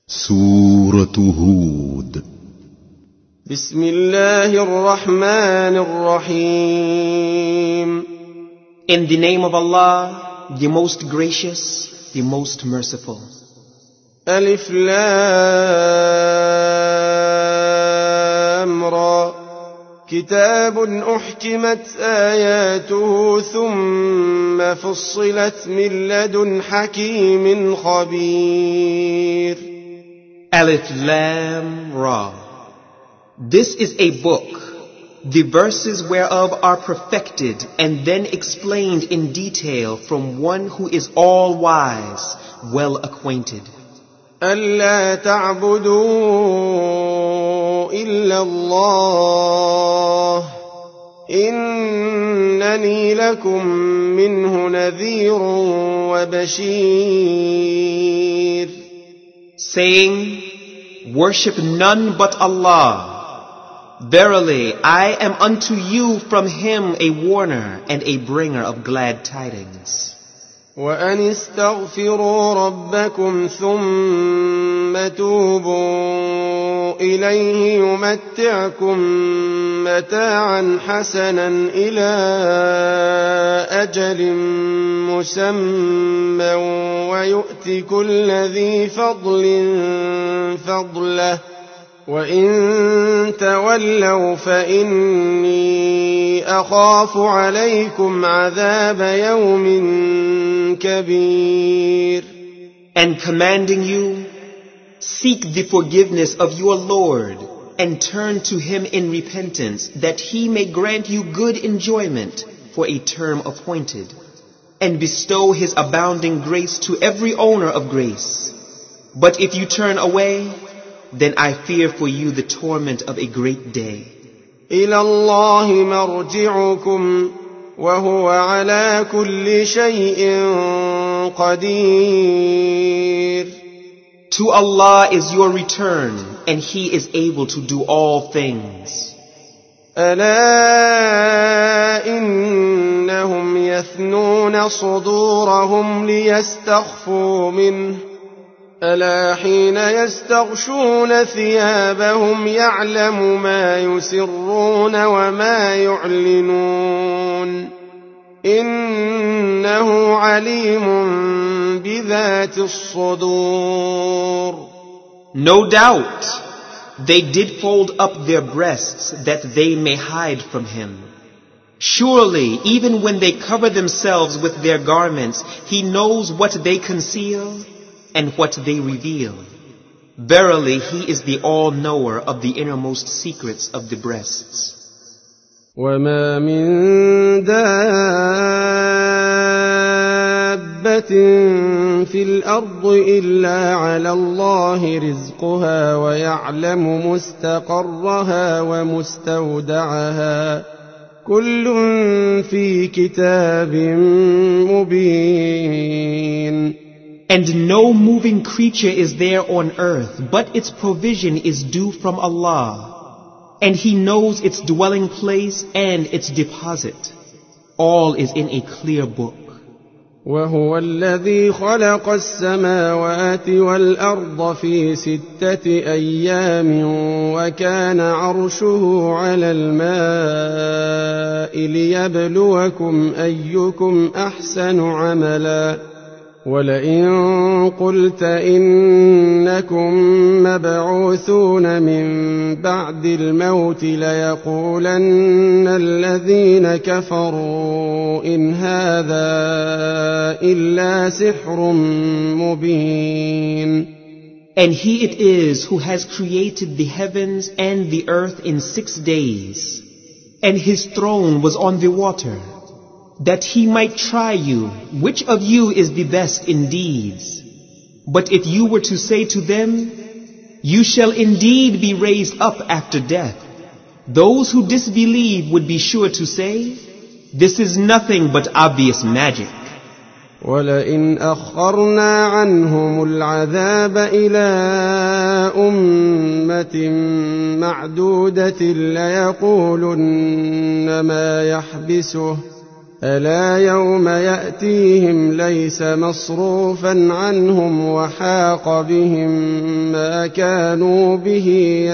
سورة هود. بسم الله الرحمن الرحيم. In the name of Allah, the most gracious, the most merciful. ألف لام را. كتاب أحكمت آياته ثم فصلت من لدن حكيم خبير. Alif Lam Ra. This is a book, the verses whereof are perfected and then explained in detail from one who is all-wise, well acquainted. ألا تعبدوا إلا الله إنني لكم منه نذير وبشير. Saying, worship none but Allah. Verily, I am unto you from Him a warner and a bringer of glad tidings. وأن استغفروا ربكم ثم توبوا إليه يمتعكم متاعا حسنا إلى أجل مسمى ويؤت كل ذي فضل فضله وإن تولوا فإني أخاف عليكم عذاب يوم كبير. And commanding you, seek the forgiveness of your Lord and turn to Him in repentance that He may grant you good enjoyment for a term appointed and bestow His abounding grace to every owner of grace. But if you turn away, then I fear for you the torment of a great day. إلى الله مرجعكم وهو على كل شيء قدير. To Allah is your return, and He is able to do all things. ألا إنهم يثنون صدورهم ليستخفوا منه ألا حين يستغشون ثيابهم يعلم ما يسرون وما يعلنون إنه عليم بذات الصدور. No doubt, they did fold up their breasts that they may hide from Him. Surely, even when they cover themselves with their garments, He knows what they conceal and what they reveal. Verily, He is the all-knower of the innermost secrets of the breasts. وما من دابة في الأرض إلا على الله رزقها ويعلم مستقرها ومستودعها كل في كتاب مبين. And no moving creature is there on earth, but its provision is due from Allah. And He knows its dwelling place and its deposit. All is in a clear book. وهو الذي خلق السماوات والأرض في 6 أيام وكان عرشه على الماء ليبلوكم أيكم أحسن عملا ولئن قلت إنكم مبعوثون من بعد الموت ليقولن الذين كفروا إن هذا إلا سحر مبين. And He it is who has created the heavens and the earth in 6 days, and His throne was on the water, that He might try you, which of you is the best in deeds. But if you were to say to them, you shall indeed be raised up after death, those who disbelieve would be sure to say, this is nothing but obvious magic. ولئن أخرنا عنهم العذاب إلى أمة معدودة ليقولن ما يحبسه ألا يوم يأتيهم ليس مصروفا عنهم وحاق بهم ما كانوا به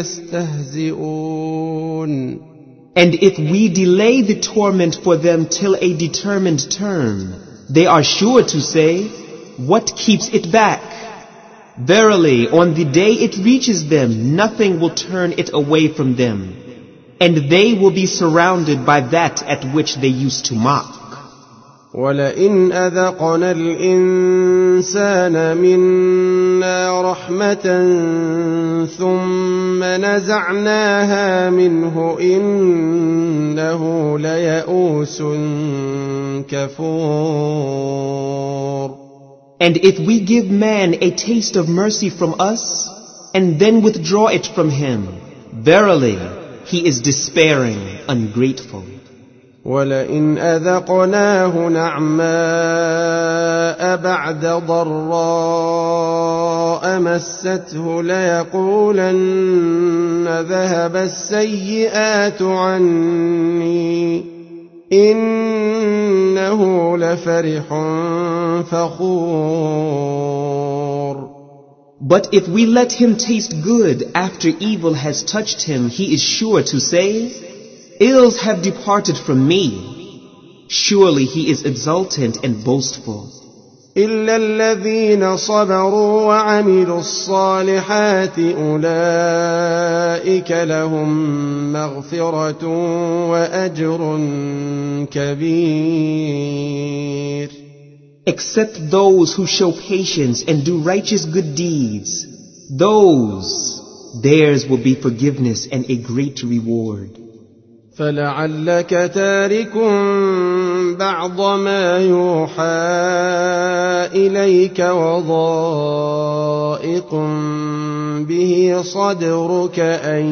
يستهزئون. And if we delay the torment for them till a determined term, they are sure to say, what keeps it back? Verily, on the day it reaches them, nothing will turn it away from them, and they will be surrounded by that at which they used to mock. وَلَئِنْ أَذَقْنَا الْإِنسَانَ مِنَّا رَحْمَةً ثُمَّ نَزَعْنَاهَا مِنْهُ إِنَّهُ لَيَئُوسٌ كَفُورٌ. And if we give man a taste of mercy from us, and then withdraw it from him, verily, he is despairing, ungrateful. وَلَئِنْ أَذَقْنَاهُ نَعْمَاءَ بَعْدَ ضَرَّاءَ مَسَّتْهُ لَيَقُولَنَّ ذَهَبَ السَّيِّئَاتُ عَنِّي إِنَّهُ لَفَرِحٌ فَخُورٌ. But if we let him taste good after evil has touched him, he is sure to say, ills have departed from me. Surely he is exultant and boastful. إِلَّا الَّذِينَ صَبَرُوا وَعَمِلُوا الصَّالِحَاتِ أُولَئِكَ لَهُم مَّغْفِرَةٌ وَأَجْرٌ كَبِيرٌ. Except those who show patience and do righteous good deeds, theirs will be forgiveness and a great reward. فَلَعَلَّكَ تَارِكٌ بَعْضَ مَا يُوحَىٰ إِلَيْكَ وَضَائِقٌ بِهِ صَدْرُكَ أَن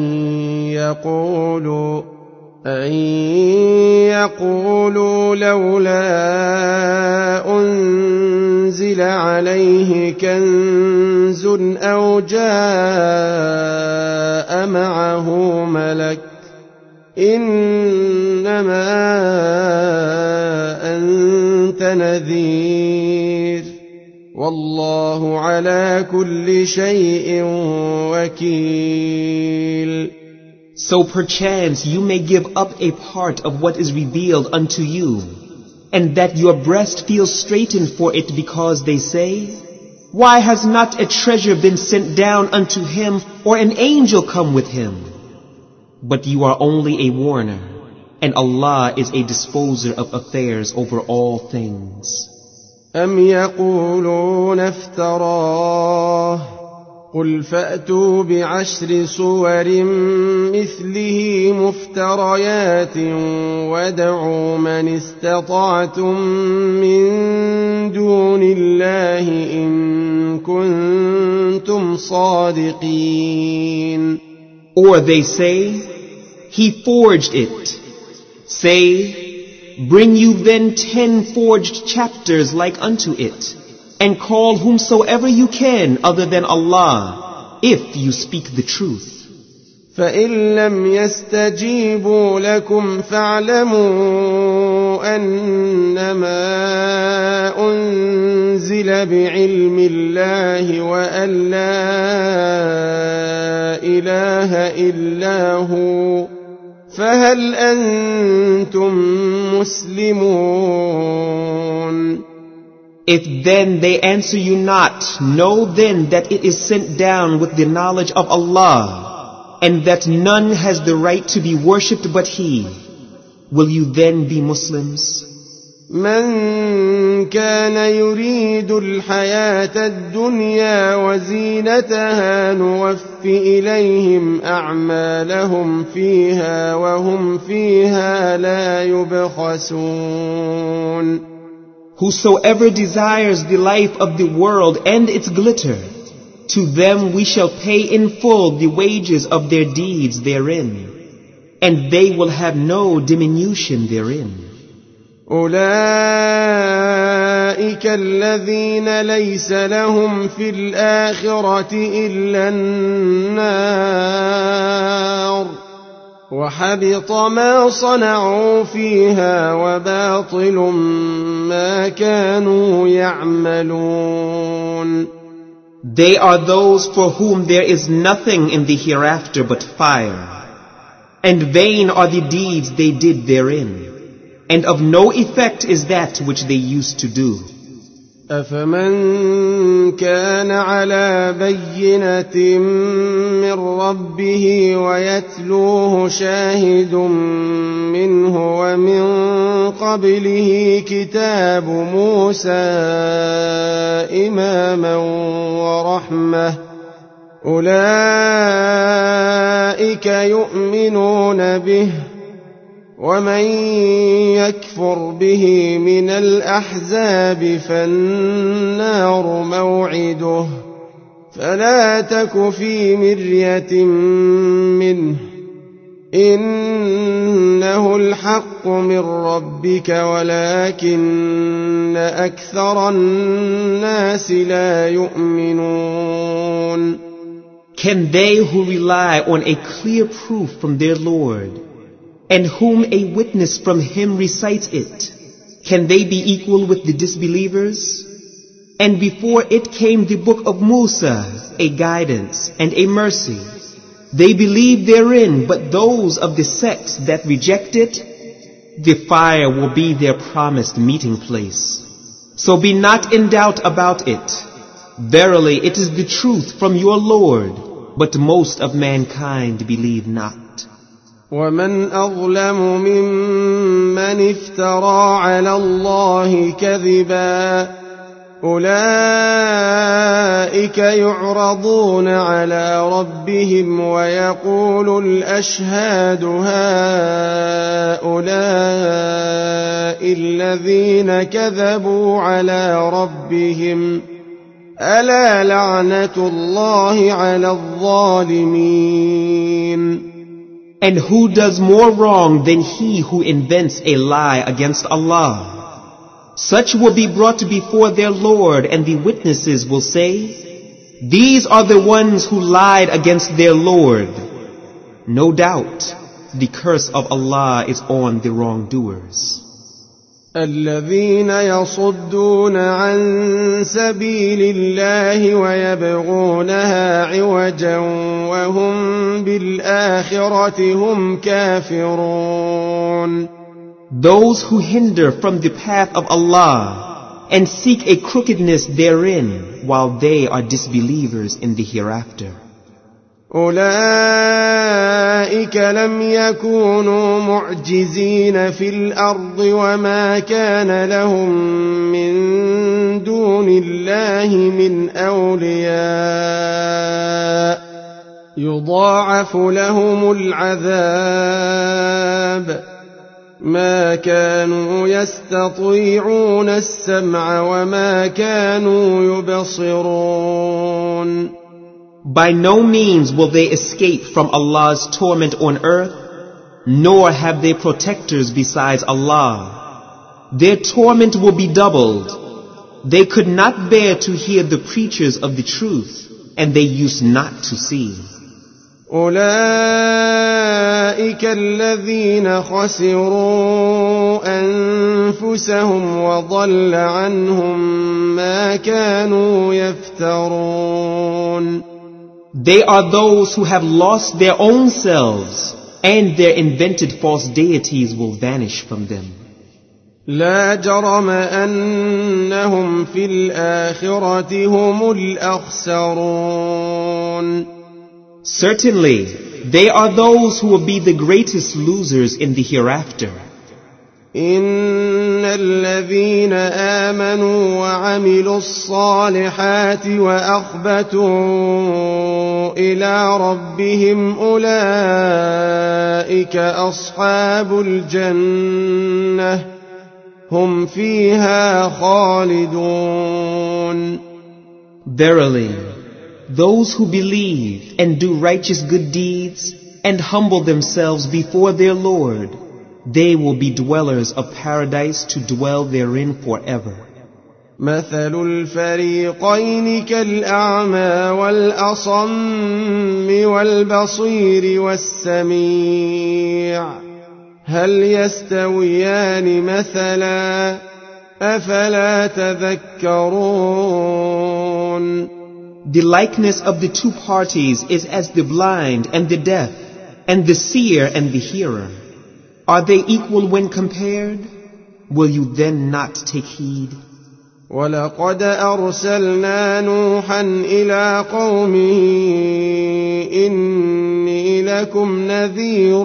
يَقُولُوا لَوْلَا أُنزِلَ عَلَيْهِ كَنزٌ أَوْ جَاءَ مَعَهُ مَلَكٌ إِنَّمَا أَنتَ نَذِيرٌ وَاللَّهُ عَلَى كُلِّ شَيْءٍ وَكِيلٌ. So perchance you may give up a part of what is revealed unto you, and that your breast feels straitened for it because they say, why has not a treasure been sent down unto him or an angel come with him? But you are only a warner, and Allah is a disposer of affairs over all things. أَمْ يَقُولُونَ افْتَرَاهُ قُلْ فَأْتُوا بِعَشْرِ سُوَرٍ مِثْلِهِ مُفْتَرَيَاتٍ وَادْعُوا مَنِ اسْتَطَعْتُم مِّن دُونِ اللَّهِ إِن كُنتُمْ صَادِقِينَ. Or they say, he forged it. Say, bring you then 10 forged chapters like unto it, and call whomsoever you can other than Allah, if you speak the truth. فَإِن لَّمْ يَسْتَجِيبُوا لَكُمْ فَاعْلَمُوا أَنَّمَا أُنزِلَ بِعِلْمِ اللَّهِ وَأَن لَّا إِلَٰهَ إِلَّا هُوَ فَهَلْ أَنتُم مُّسْلِمُونَ. If then they answer you not, know then that it is sent down with the knowledge of Allah, and that none has the right to be worshipped but He. Will you then be Muslims? من كان يريد الحياة الدنيا وزينتها نوف إليهم أعمالهم فيها وهم فيها لا يبخسون. Whosoever desires the life of the world and its glitter, to them we shall pay in full the wages of their deeds therein, and they will have no diminution therein. أولئك الذين ليس لهم في الآخرة إلا النار وحبط ما صنعوا فيها وباطل ما كانوا يعملون. They are those for whom there is nothing in the hereafter but fire, and vain are the deeds they did therein, and of no effect is that which they used to do. أفمن كان على بينة من ربه ويتلوه شاهد منه ومن قبله كتاب موسى إماما ورحمة أولئك يؤمنون به ومن يكفر به من الأحزاب فالنار موعده فلا تك في مرية منه إنه الحق من ربك ولكن أكثر الناس لا يؤمنون. Can they who rely on a clear proof from their Lord, and whom a witness from him recites it, can they be equal with the disbelievers? And before it came the book of Musa, a guidance and a mercy, they believed therein, but those of the sects that reject it, the fire will be their promised meeting place. So be not in doubt about it. Verily it is the truth from your Lord, but most of mankind believe not. ومن أظلم ممن افترى على الله كذبا أولئك يعرضون على ربهم ويقول الأشهاد هؤلاء الذين كذبوا على ربهم ألا لعنة الله على الظالمين. And who does more wrong than he who invents a lie against Allah? Such will be brought before their Lord, and the witnesses will say, these are the ones who lied against their Lord. No doubt, the curse of Allah is on the wrongdoers. الذين يصدون عن سبيل الله ويبغونها عوجا وهم بالآخرة هم كافرون. Those who hinder from the path of Allah and seek a crookedness therein, while they are disbelievers in the hereafter. أولئك لم يكونوا معجزين في الأرض وما كان لهم من دون الله من أولياء يضاعف لهم العذاب ما كانوا يستطيعون السمع وما كانوا يبصرون. By no means will they escape from Allah's torment on earth, nor have they protectors besides Allah. Their torment will be doubled. They could not bear to hear the preachers of the truth, and they used not to see. أولئك الذين خسروا أنفسهم وضل عنهم ما كانوا يفترون. They are those who have lost their own selves, and their invented false deities will vanish from them. لا جرم أنهم في الآخرة هم الأخسرون. Certainly, they are those who will be the greatest losers in the hereafter. إن الذين آمنوا وعملوا الصالحات وأخبتوا إلى ربهم أولئك أصحاب الجنة هم فيها خالدون. Verily, those who believe and do righteous good deeds and humble themselves before their Lord, they will be dwellers of paradise to dwell therein forever. مثل الفريقين كالأعمى والأصم والبصير والسميع هل يستويان مثلا أفلا تذكرون. The likeness of the two parties is as the blind and the deaf, and the seer and the hearer. Are they equal when compared? Will you then not take heed? وَلَقَدْ أَرْسَلْنَا نُوحًا إِلَىٰ قَوْمِهِ إِنِّي لَكُمْ نَذِيرٌ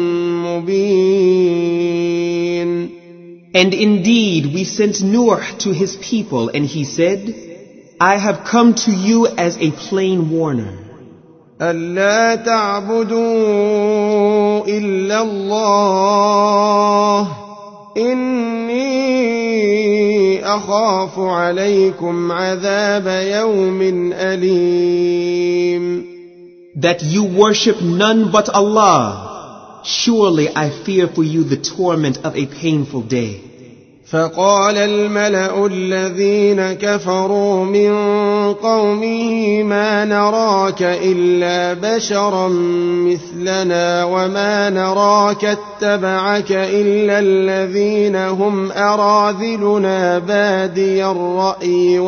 مُّبِينٌ. And indeed we sent Nuh to his people, and he said, I have come to you as a plain warner. أَلَّا تَعْبُدُوا إِلَّا اللَّهَ إِنِّي أَخَافُ عَلَيْكُمْ عَذَابَ يَوْمٍ أَلِيمٍ. That you worship none but Allah. Surely I fear for you the torment of a painful day. فقال الملأ الذين كفروا من قومه ما نراك إلا بشرا مثلنا وما نراك اتبعك إلا الذين هم أراذلنا بادي الرأي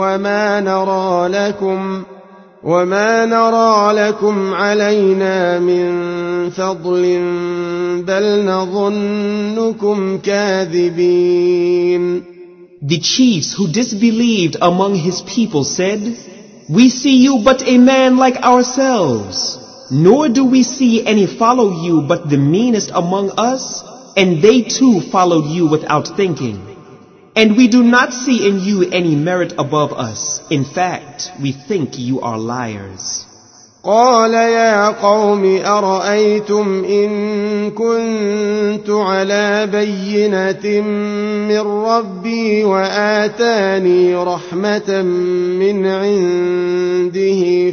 وما نرى لكم علينا من فضل بل نظنكم كاذبين. The chiefs who disbelieved among his people said, We see you but a man like ourselves, nor do we see any follow you but the meanest among us, and they too followed you without thinking. And we do not see in you any merit above us. In fact, we think you are liars. قال يا قوم أرأيتم إن كنت على بينة من ربي وآتاني رحمة من عنده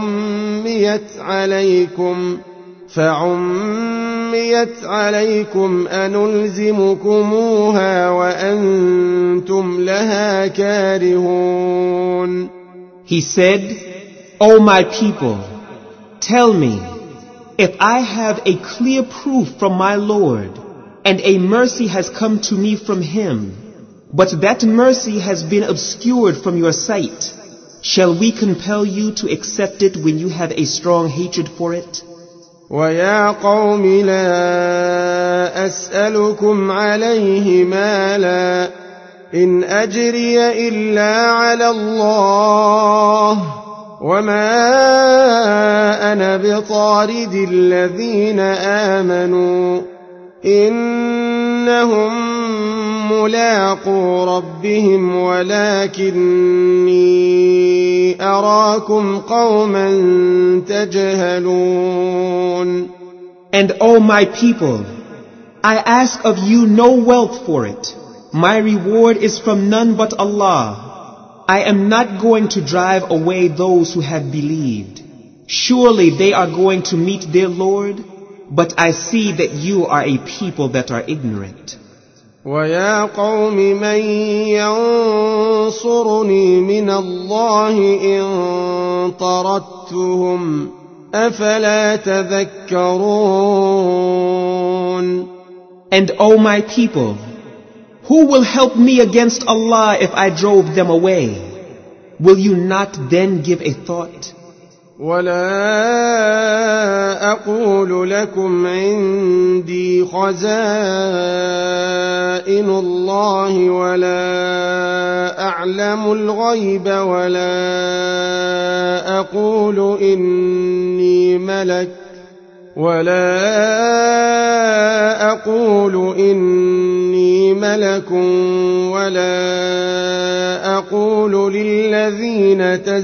فعميت عليكم أنلزمكموها وأنتم لها كارهون. He said, O my people, tell me, if I have a clear proof from my Lord, and a mercy has come to me from Him, but that mercy has been obscured from your sight, shall we compel you to accept it when you have a strong hatred for it? وَيَا قَوْمِ لَا أَسْأَلُكُمْ عَلَيْهِ مَالًا إِنْ أَجْرِيَ إِلَّا عَلَى اللَّهِ وَمَا أَنَا بِطَارِدِ الَّذِينَ آمَنُوا إِنَّهُمْ مُلَاقُو رَبِّهِمْ وَلَكِنِّي أَرَاكُمْ قَوْمًا تَجْهَلُونَ. And O my people, I ask of you no wealth for it. My reward is from none but Allah. I am not going to drive away those who have believed. Surely they are going to meet their Lord, but I see that you are a people that are ignorant. وَيَا قَوْمِ مَنْ يَنْصُرُنِي مِنَ اللَّهِ إِنْ طَرَدتُّهُمْ أَفَلَا تَذَكَّرُونَ. And O my people, who will help me against Allah if I drove them away? Will you not then give a thought? ولا أقول لكم عندي خزائن الله ولا أعلم الغيب ولا أقول إني ملك ولا أقول للذين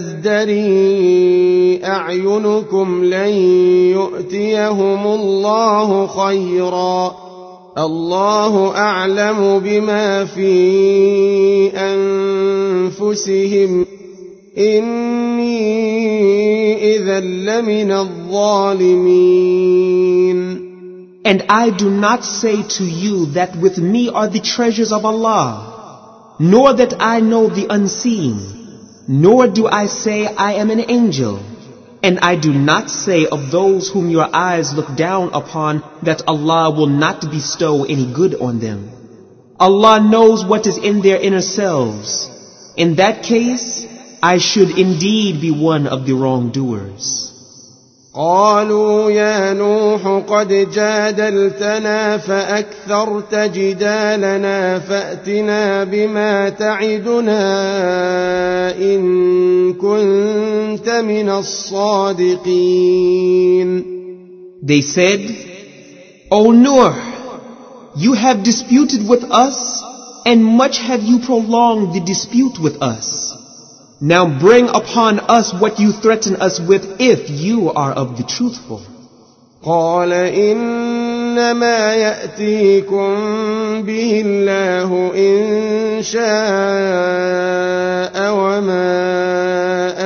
تزدري أعينكم لن يؤتيهم الله خيرا الله أعلم بما في أنفسهم إني إذا لمن الظالمين. And I do not say to you that with me are the treasures of Allah. nor that I know the unseen, nor do I say I am an angel. And I do not say of those whom your eyes look down upon that Allah will not bestow any good on them. Allah knows what is in their inner selves. In that case, I should indeed be one of the wrongdoers. قالوا يا نوح قد جادلتنا فأكثرت جدالنا فأتنا بما تعدنا إن كنت من الصادقين. They said, O Nuh, you have disputed with us, and much have you prolonged the dispute with us. Now bring upon us what you threaten us with if you are of the truthful. قال إنما يأتيكم به الله إن شاء وما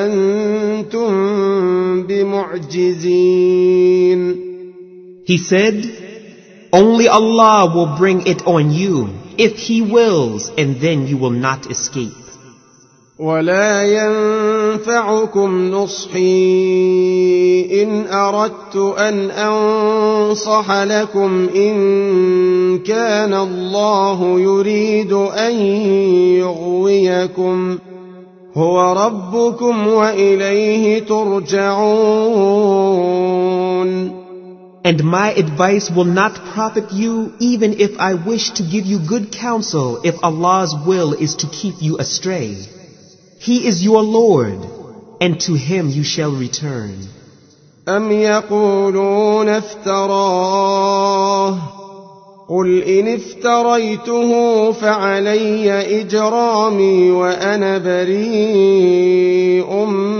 أنتم بمعجزين. He said, only Allah will bring it on you if He wills, and then you will not escape. ولا ينفعكم نصحي إن أردت أن أنصح لكم إن كان الله يريد أن يغويكم هو ربكم وإليه ترجعون. And my advice will not profit you even if I wish to give you good counsel if Allah's will is to keep you astray. He is your Lord, and to Him you shall return. أم يقولون افتراه قل إن افتريته فعلي إجرامي وأنا بريء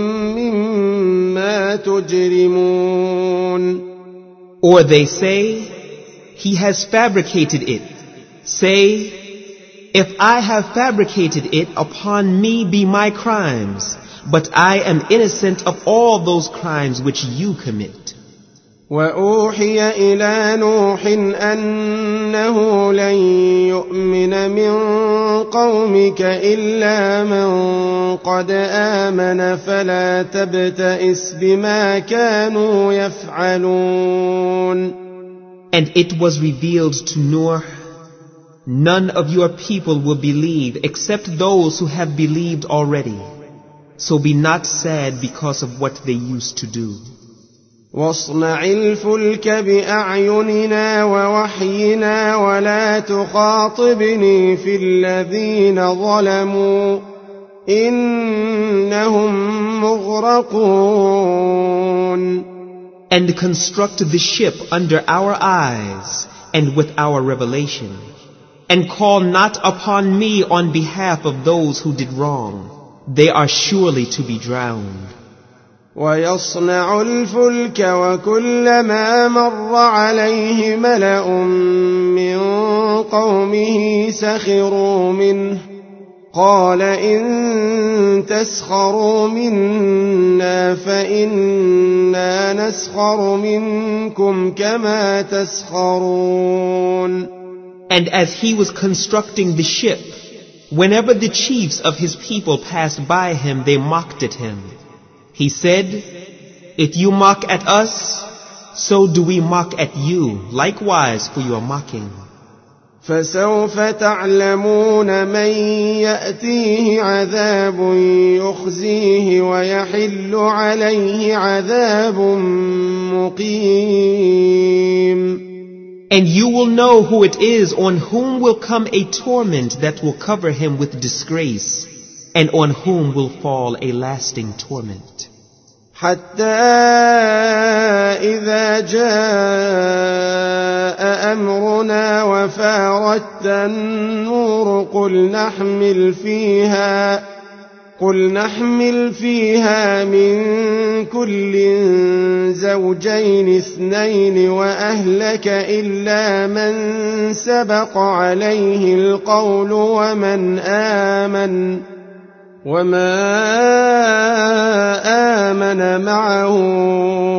مما تجرمون. Or they say, He has fabricated it. Say, if I have fabricated it, upon me be my crimes, but I am innocent of all those crimes which you commit. وأوحي إلى نوح أنه لن يؤمن من قومك إلا من قد آمن فلا تبتئس بما كانوا يفعلون. And it was revealed to Noah, none of your people will believe except those who have believed already. So be not sad because of what they used to do. واصنع الفلك بأعيننا ووحينا ولا تخاطبني في الذين ظلموا إنهم مغرقون. And construct the ship under our eyes and with our revelation. And call not upon me on behalf of those who did wrong. They are surely to be drowned. ويصنع الفلك وكلما مر عليه ملأ من قومه سخروا منه قال إن تسخروا منا فإنا نسخر منكم كما تسخرون. And as he was constructing the ship, whenever the chiefs of his people passed by him, they mocked at him. He said, if you mock at us, so do we mock at you, likewise for your mocking. فسوف تعلمون من يأتيه عذاب يخزيه ويحل عليه عذاب مقيم. And you will know who it is on whom will come a torment that will cover him with disgrace, and on whom will fall a lasting torment. حتى إذا جاء أمرنا وفارت النور قل نحمل فيها من كل زوجين اثنين وأهلك إلا من سبق عليه القول وما آمن معه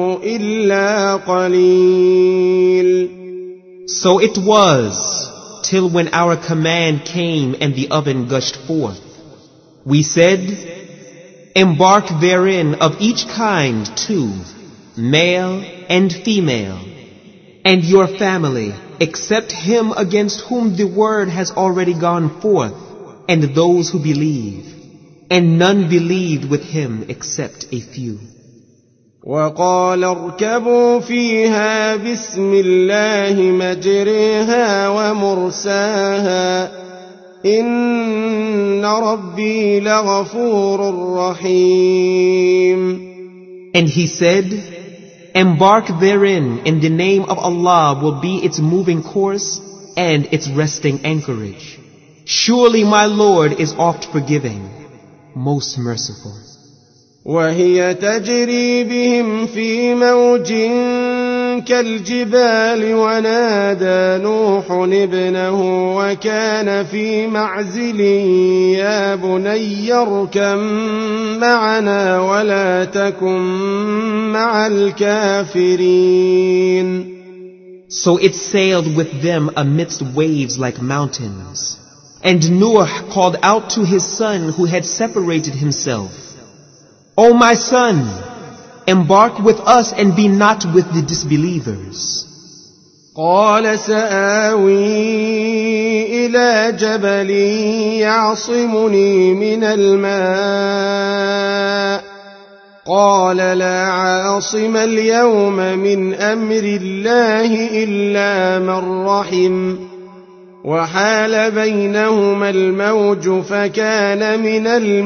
إلا قليل. So it was, till when our command came and the oven gushed forth. We said, embark therein of each kind 2, male and female, and your family, except him against whom the word has already gone forth, and those who believe. And none believed with him except a few. وقال اركبوا فيها بسم الله مجريها ومرساها إن ربي لغفور رحيم. And he said, embark therein in the name of Allah will be its moving course and its resting anchorage. Surely my Lord is oft forgiving, most merciful. وهي تجري بهم في موج كالجبال ونادى نوح ابنه وكان في معزل يا بني اركب معنا ولا تكن مع الكافرين. So it sailed with them amidst waves like mountains. And Noah called out to his son who had separated himself, O my son, embark with us and be not with the disbelievers. قال سآوي إلى جبل يعصمني من الماء قال لا عاصم اليوم من أمر الله إلا من رحم وحال بينهما الموج فكان من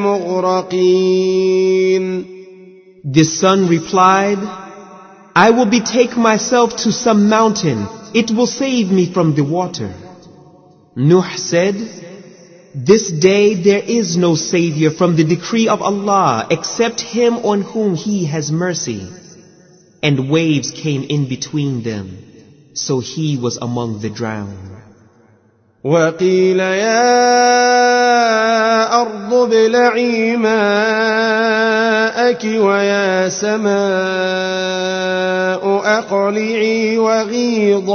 المغرقين. The son replied, I will betake myself to some mountain. It will save me from the water. Nuh said, this day there is no savior from the decree of Allah except him on whom He has mercy. And waves came in between them, so he was among the drowned. وقيل يا أرض ابلعي ماءك ويا سماء أقلعي وغيض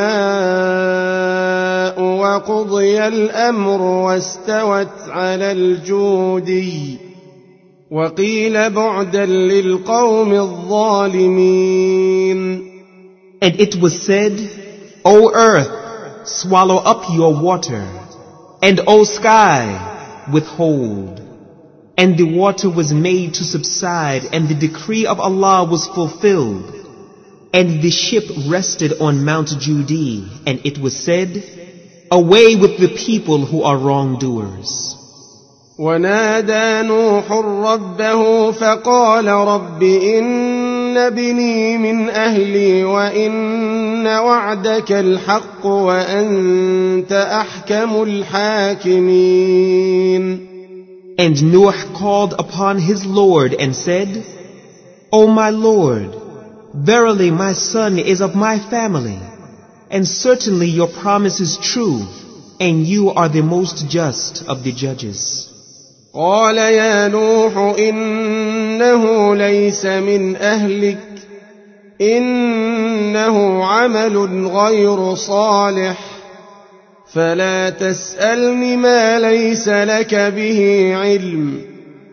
الماء وقضي الأمر واستوت على الجودي وقيل بعدا للقوم الظالمين. And it was said, O earth, swallow up your water, and O sky, withhold. And the water was made to subside, and the decree of Allah was fulfilled. And the ship rested on Mount Judi, and it was said, away with the people who are wrongdoers. ونادى نوح ربه فقال رب إن ابني من أهلي وإن وعدك الحق وأنت أحكم الحاكمين. And Noah called upon his Lord and said, O my Lord, verily my son is of my family, and certainly your promise is true, and you are the most just of the judges. قال يا نوح إنه ليس من أهلك إنه عمل غير صالح فلا تسألني ما ليس لك به علم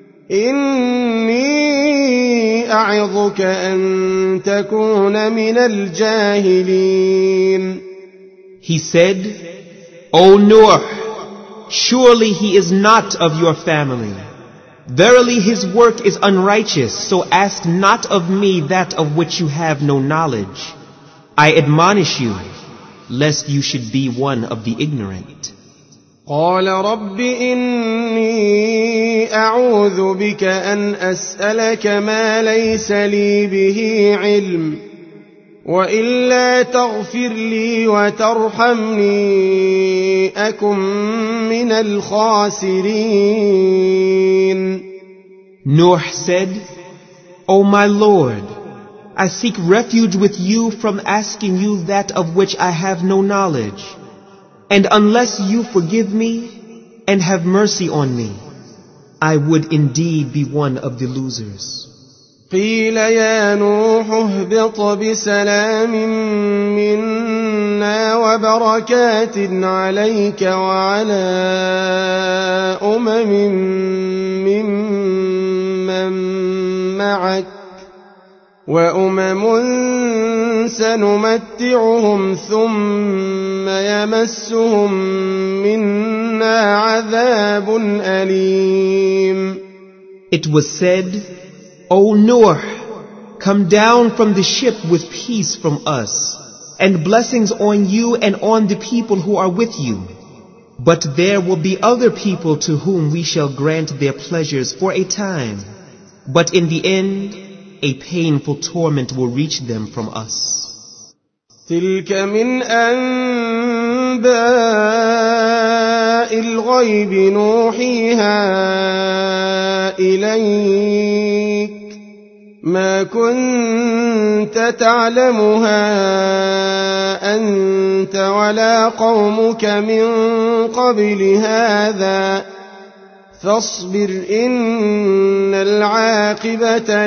إني أعظك أن تكون من الجاهلين. He said, O Noah, surely he is not of your family. Verily his work is unrighteous, so ask not of me that of which you have no knowledge. I admonish you, lest you should be one of the ignorant. قال رب إني أعوذ بك أن أسألك ما ليس لي به علم وإلا تغفر لي وترحمني أكن من الخاسرين. Noah said, O my Lord, I seek refuge with you from asking you that of which I have no knowledge. And unless you forgive me and have mercy on me, I would indeed be one of the losers. قيل يا نوح اهبط بسلام منا وبركات عليك وعلى ممن معك وأمم سنمتعهم ثم يمسهم منا عذاب أليم. It was said, O Noah, come down from the ship with peace from us, and blessings on you and on the people who are with you. But there will be other people to whom we shall grant their pleasures for a time. But in the end, a painful torment will reach them from us. تلك من أنباء الغيب نوحيها إليك ما كنت تعلمها أنت ولا قومك من قبل هذا فاصبر إن العاقبة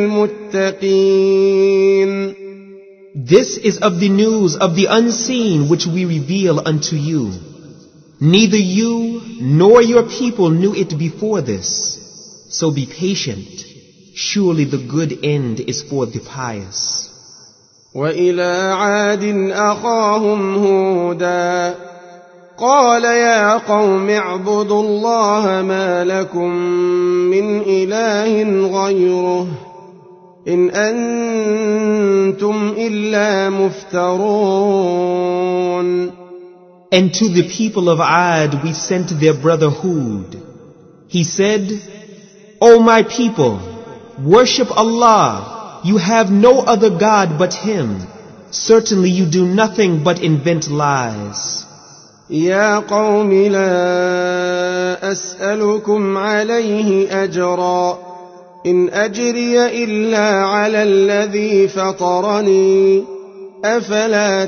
للمتقين. This is of the news of the unseen which we reveal unto you. Neither you nor your people knew it before this. So be patient. Surely the good end is for the pious. وإلى عاد أخاهم هودا قال يا قوم اعبدوا الله ما لكم من إله غيره إن أنتم إلا مفترون. And to the people of Ad we sent their brother Hud. He said, O my people, worship Allah. You have no other God but Him. Certainly you do nothing but invent lies. يا قوم لا أسألكم عليه أجرا إن أجري إلا على الذي فطرني أفلا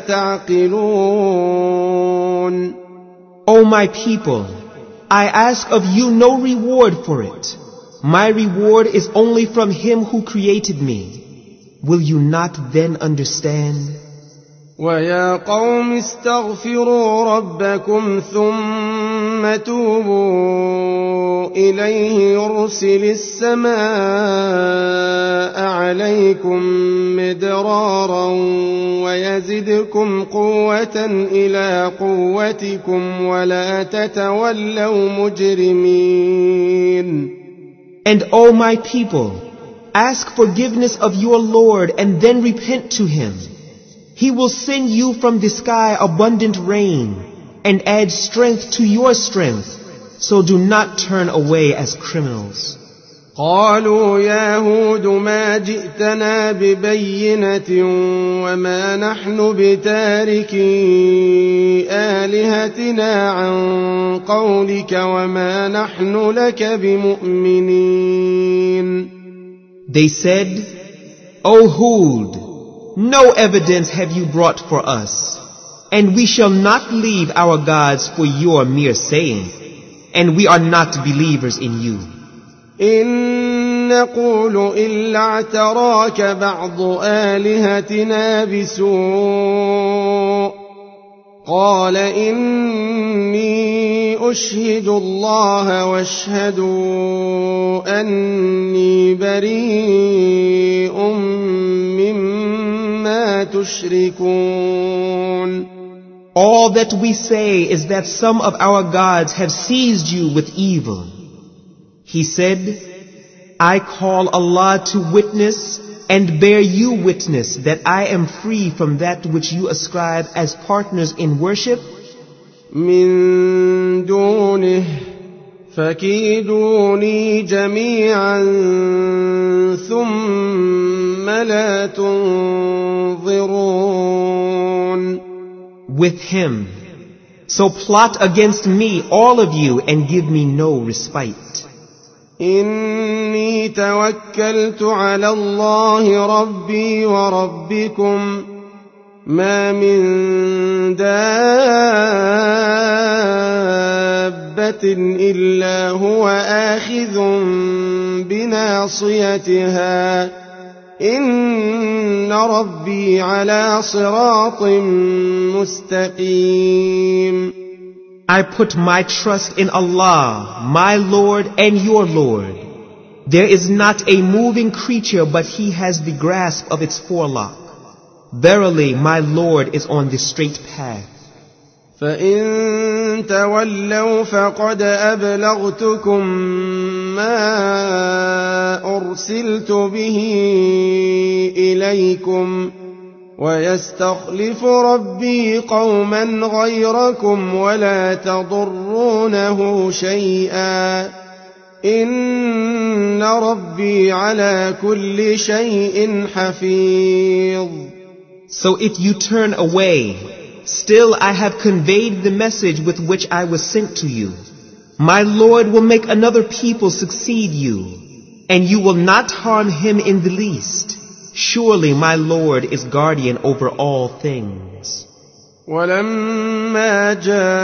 تعقلون. O my people, I ask of you no reward for it. My reward is only from Him who created me. Will you not then understand? ويا قوم استغفروا ربكم ثم توبوا إليه يرسل السماء عليكم مدرارا ويزدكم قوة إلى قوتكم ولا تتولوا مجرمين. And O my people, ask forgiveness of your Lord and then repent to Him. He will send you from the sky abundant rain and add strength to your strength, so do not turn away as criminals. قالوا يا هود ما جئتنا ببينة وما نحن بتاركي آلهتنا عن قولك وما نحن لك بمؤمنين. They said, O Hud, no evidence have you brought for us, and we shall not leave our gods for your mere saying, and we are not believers in you. إن نقول إلا اعتراك بعض آلهتنا بسوء قال إني أشهد الله واشهدوا أني بريء مما تشركون. All that we say is that some of our gods have seized you with evil. He said, I call Allah to witness and bear you witness that I am free from that which you ascribe as partners in worship. من دونه فكيدوني جميعا ثم لا تنظرون. With him. So plot against me, all of you, and give me no respite. إني توكلت على الله ربي وربكم ما من دابة إلا هو آخذ بناصيتها إن ربي على صراط مستقيم. I put my trust in Allah, my Lord and your Lord. There is not a moving creature but He has the grasp of its forelock. Verily, my Lord is on the straight path. فإن تولوا فقد أبلغتكم ما أرسلت به إليكم ويستخلف ربي قوما غيركم ولا تضرونه شيئا إن ربي على كل شيء حفيظ. So if you turn away, still I have conveyed the message with which I was sent to you. My Lord will make another people succeed you, and you will not harm him in the least. Surely my Lord is guardian over all things. ولما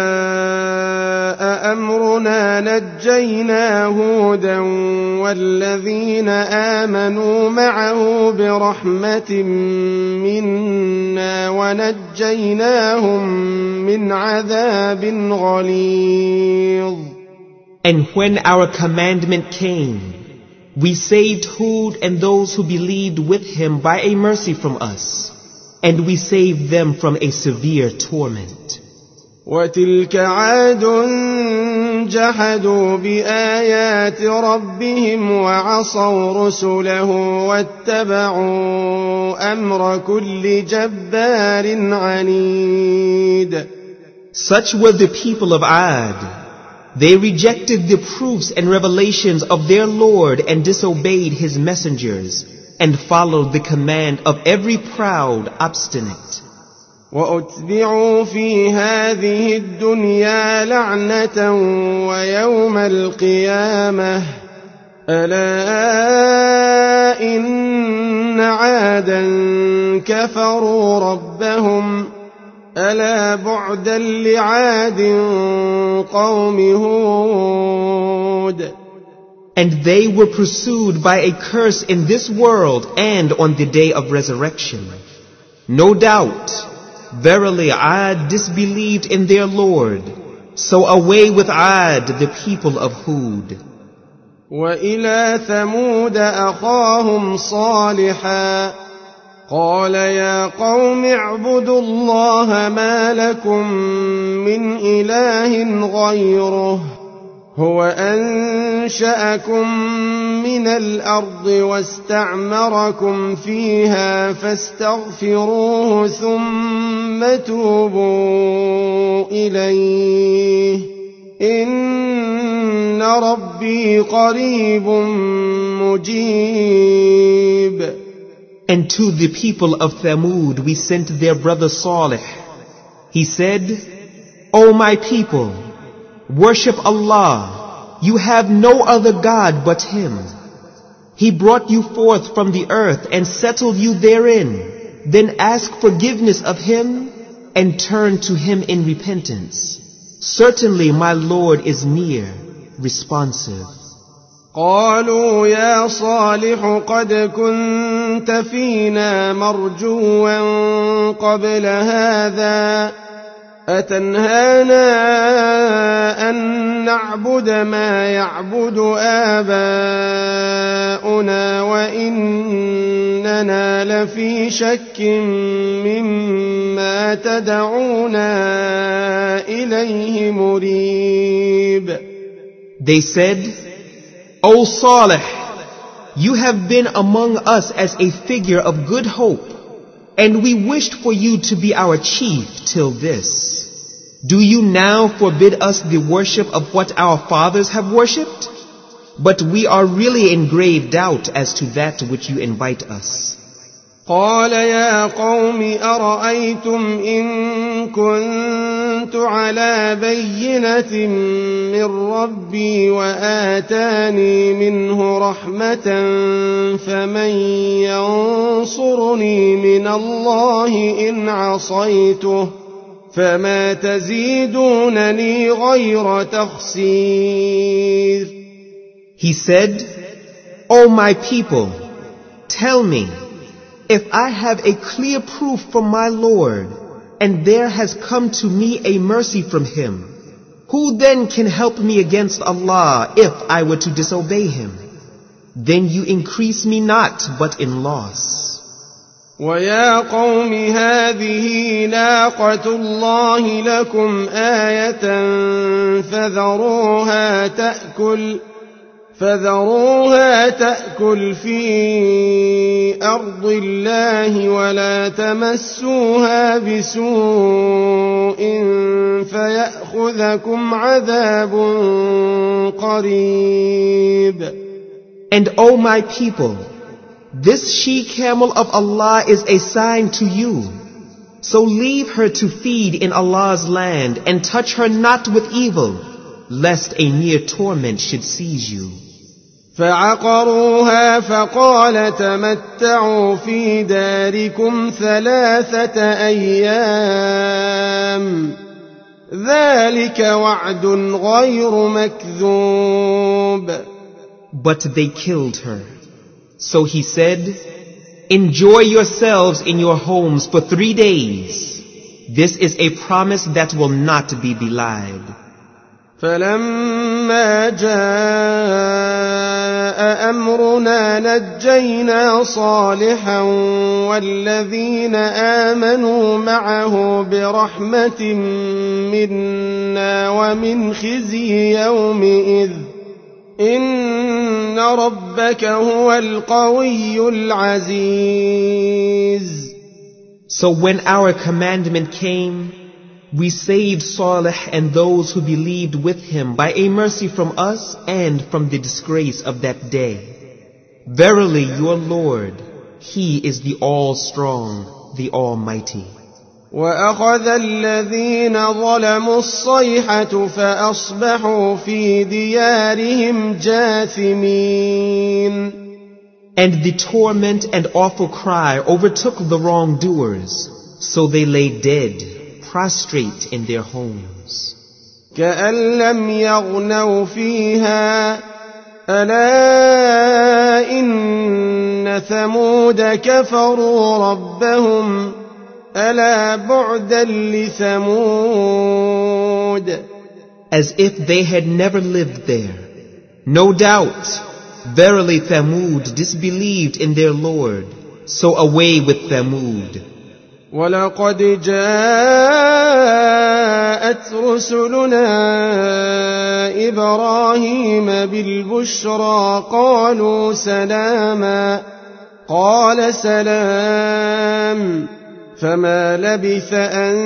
جاء أمرنا نجينا هودا والذين آمنوا معه برحمة منا ونجيناهم من عذاب غليظ. And when our commandment came, we saved Hud and those who believed with him by a mercy from us, and we saved them from a severe torment. وتلك عاد جحدوا بآيات ربهم وعصوا رسله واتبعوا أمر كل جبار عنيد. Such were the people of Ad. They rejected the proofs and revelations of their Lord and disobeyed His messengers and followed the command of every proud, obstinate. وأتبعوا في هذه الدنيا لعنة ويوم القيامة ألا إن عادا كفروا ربهم ألا بعدا لعاد قوم هود. And they were pursued by a curse in this world and on the day of resurrection. No doubt, verily Ad disbelieved in their Lord. So away with Ad, the people of Hud. وإلى ثمود أخاهم صالحا قال يا قوم اعبدوا الله ما لكم من إله غيره هو أنشأكم من الأرض واستعمركم فيها فاستغفروه ثم توبوا إليه إن ربي قريب مجيب. And to the people of Thamud we sent their brother Salih. He said, O my people, worship Allah. You have no other God but Him. He brought you forth from the earth and settled you therein. Then ask forgiveness of Him and turn to Him in repentance. Certainly my Lord is near, responsive. قالوا يا صالح قد كنت فينا مرجوا قبل هذا أتنهانا أن نعبد ما يعبد آباؤنا وإننا لفي شك مما تدعونا إليه مريب. They said, O Salih, you have been among us as a figure of good hope, and we wished for you to be our chief till this. Do you now forbid us the worship of what our fathers have worshipped? But we are really in grave doubt as to that to which you invite us. قال يا قوم أرأيتم إن كنت على بينة من ربي وآتاني منه رحمة فمن ينصرني من الله إن عصيته فما تزيدونني غير تخسير. He said, O my people, tell me, if I have a clear proof from my Lord, and there has come to me a mercy from Him, who then can help me against Allah if I were to disobey Him? Then you increase me not but in loss. ويا قوم هذه ناقة الله لكم آية فذروها تأكل في أرض الله ولا تمسوها بسوء فيأخذكم عذاب قريب. And O my people, this she-camel of Allah is a sign to you. So leave her to feed in Allah's land and touch her not with evil, lest a near torment should seize you. فعقروها فقال تمتعوا في داركم 3 أيام ذلك وعد غير مكذوب. But they killed her. So he said, enjoy yourselves in your homes for 3 days. This is a promise that will not be belied. فلما جاء أمرنا نجينا صالحا والذين آمنوا معه برحمة منا ومن خزي يومئذ إن ربك هو القوي العزيز. So when our commandment came, we saved Salih and those who believed with him by a mercy from us and from the disgrace of that day. Verily your Lord, He is the All-Strong, the Almighty. وأخذ الذين ظلموا الصيحة فأصبحوا في ديارهم جاثمين. And the torment and awful cry overtook the wrongdoers, so they lay dead, prostrate in their homes. كأن لم يغنوا فيها ألا إن ثمود كفروا ربهم ألا بعدا لثمود. As if they had never lived there. No doubt, verily Thamud disbelieved in their Lord, so away with Thamud. ولقد جاءت رسلنا إبراهيم بالبشرى قالوا سلاما قال سلام فما لبث أن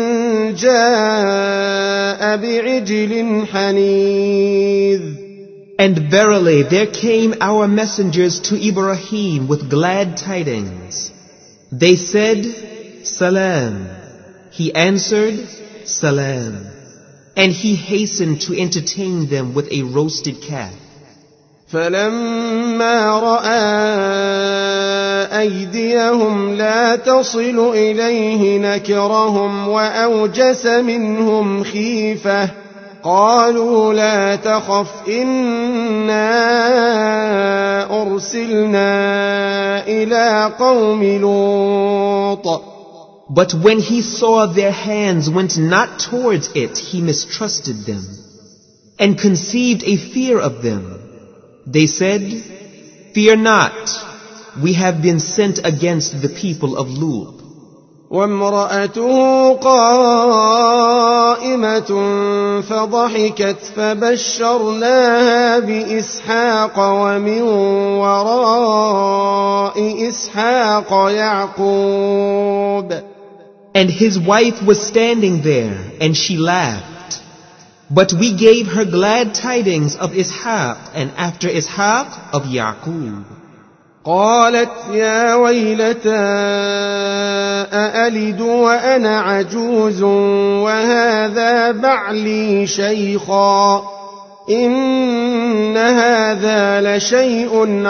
جاء بعجل حنيذ. And verily there came our messengers to Ibrahim with glad tidings. They said, Salam. He answered, Salam. And he hastened to entertain them with a roasted calf. فلما رأى أيديهم لا تصل إليه نكرهم وأوجس منهم خيفة قالوا لا تخف إنا أرسلنا إلى قوم لوط. But when he saw their hands went not towards it, he mistrusted them and conceived a fear of them. They said, fear not, we have been sent against the people of Lut. وامرأته قائمة فضحكت فبشرناها بإسحاق ومن وراء إسحاق يعقوب. And his wife was standing there, and she laughed. But we gave her glad tidings of Ishaq, and after Ishaq, of Yaqub. قالت يا ويلتى أألد وأنا عجوز وهذا بعلي شيخا إن هذا لشيء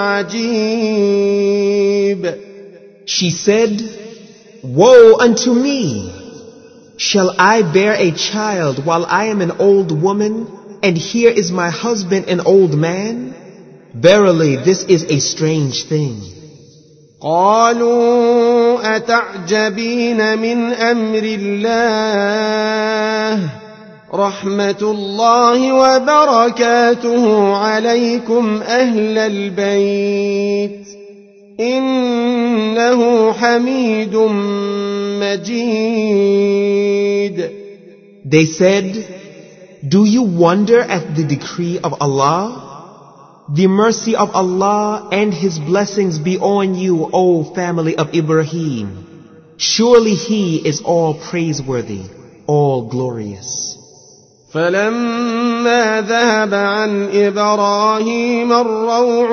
عجيب. She said, woe unto me! Shall I bear a child while I am an old woman, and here is my husband an old man? Verily, this is a strange thing. قالوا أتعجبين من أمر الله رحمة الله وبركاته عليكم أهل البيت إنه حميد مجيد. They said, "Do you wonder at the decree of Allah? The mercy of Allah and His blessings be on you, O family of Ibrahim. Surely He is all praiseworthy, all glorious." فلما ذهب عن إبراهيم الروع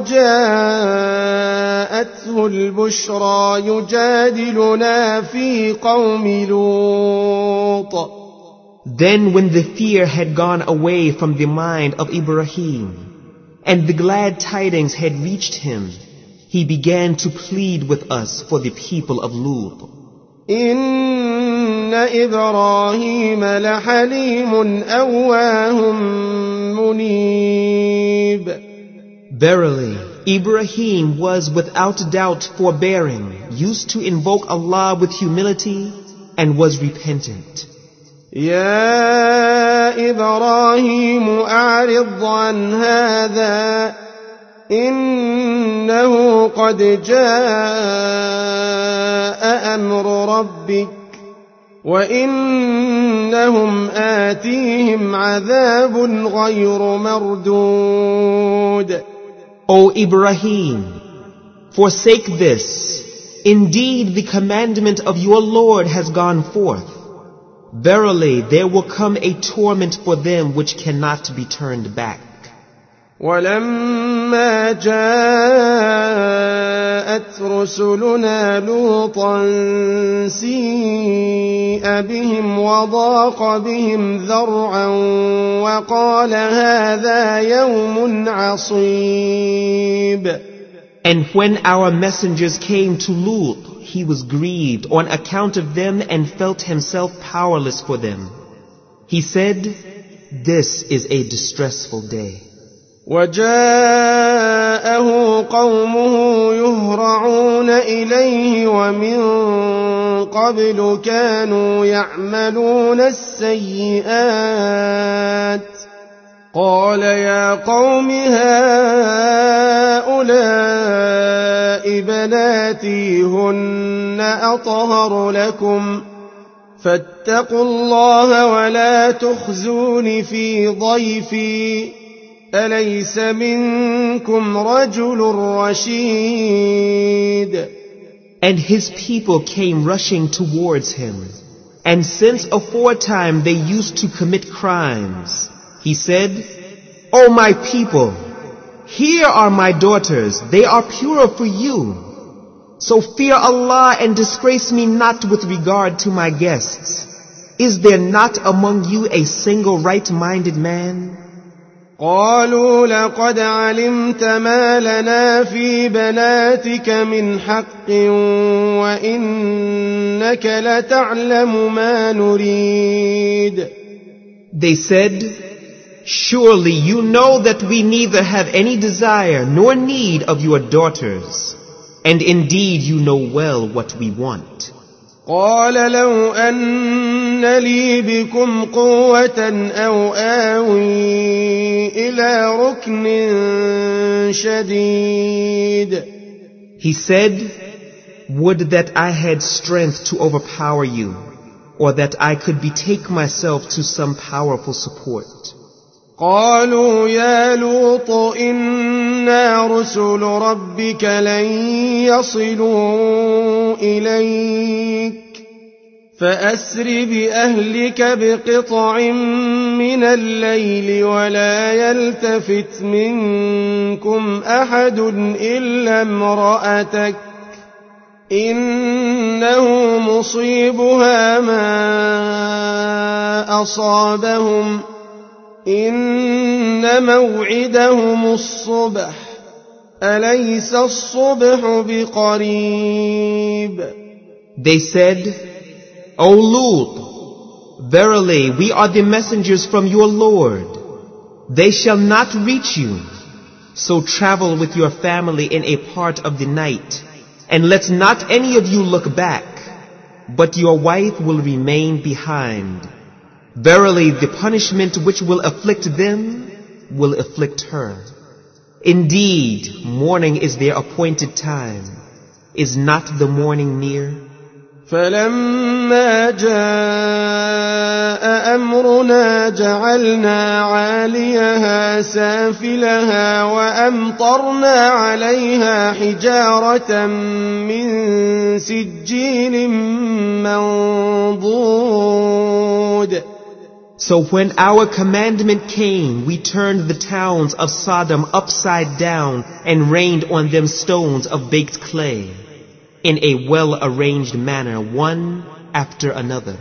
وجاءته البشرى يجادلنا في قوم لوط. Then when the fear had gone away from the mind of Ibrahim, and the glad tidings had reached him, he began to plead with us for the people of Lut. إن إبراهيم لحليم أواه منيب. Verily, Ibrahim was without doubt forbearing, used to invoke Allah with humility, and was repentant. يا إبراهيم أعرض عن هذا إنه قد جاء أمر ربك وإنهم آتيهم عذاب غير مردود. O Ibrahim, forsake this. Indeed, the commandment of your Lord has gone forth. Verily, there will come a torment for them which cannot be turned back. ولما جاءت رسلنا لوطا سيء بهم وضاق بهم ذرعا وقال هذا يوم عصيب. And when our messengers came to Lut, he was grieved on account of them and felt himself powerless for them. He said, "This is a distressful day." وجاءه قومه يهرعون إليه ومن قبل كانوا يعملون السيئات قال يا قوم هؤلاء بناتي هن أطهر لكم فاتقوا الله ولا تخزون في ضيفي أليس منكم رجل رشيد. And his people came rushing towards him. And since aforetime they used to commit crimes, he said, "O my people, here are my daughters, they are pure for you. So fear Allah and disgrace me not with regard to my guests. Is there not among you a single right-minded man?" قالوا لقد علمت ما لنا في بناتك من حق وإنك لتعلم ما نريد. They said, "Surely you know that we neither have any desire nor need of your daughters, and indeed you know well what we want." قال لو أن لي بكم قوة أو آوي إلى ركن شديد. He said, "Would that I had strength to overpower you, or that I could betake myself to some powerful support." قالوا يا لوط إنا رسل ربك لن يصلوا إليك فأسر بأهلك بقطع من الليل ولا يلتفت منكم أحد إلا امرأتك إنه مصيبها ما أصابهم إن موعدهم الصبح أليس الصبح بقريب. They said, "O Lut, verily we are the messengers from your Lord. They shall not reach you. So travel with your family in a part of the night, And let not any of you look back, but your wife will remain behind. Verily, the punishment which will afflict them will afflict her. Indeed, morning is their appointed time. Is not the morning near? فلما جاء أمرنا جعلنا عاليها سافلها وأمطرنا عليها حجارة من سجيل منضود. So when our commandment came, we turned the towns of Sodom upside down and rained on them stones of baked clay, in a well-arranged manner, one after another.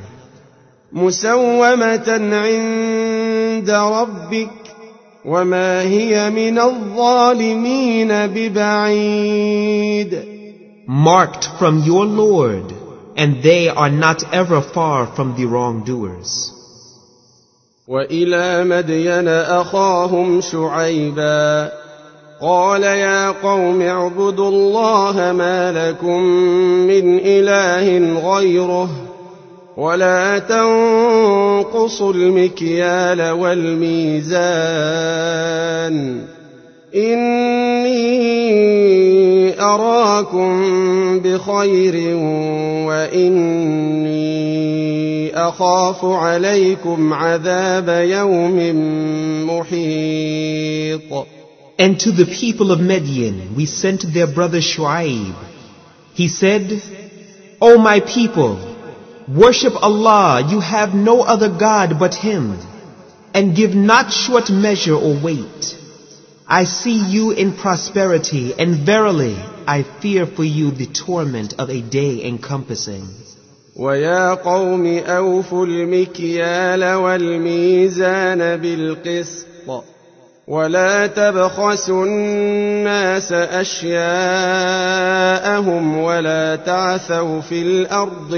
مسومة عند ربك وما هي من الظالمين ببعيد. Marked from your Lord, and they are not ever far from the wrongdoers. وإلى مدين أخاهم شعيبا قال يا قوم اعبدوا الله ما لكم من إله غيره ولا تنقصوا المكيال والميزان إني أراكم بخير وإني أخاف عليكم عذاب يوم محيط. And to the people of Midian we sent their brother Shu'aib. He said, O my people, worship Allah, you have no other God but Him, and give not short measure or weight. I see you in prosperity, and verily I fear for you the torment of a day encompassing. ويا قوم أوفوا المكيال والميزان بالقسط ولا تبخسوا الناس أشياءهم ولا تعثوا في الأرض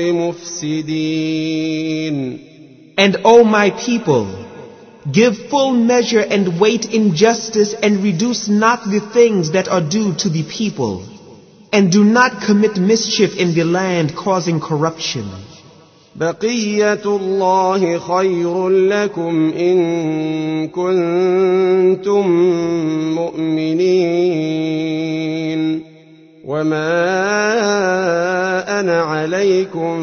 مفسدين. And O my people, give full measure and weight in justice and reduce not the things that are due to the people. And do not commit mischief in the land causing corruption. بقية الله خير لكم إن كنتم مؤمنين وما أنا عليكم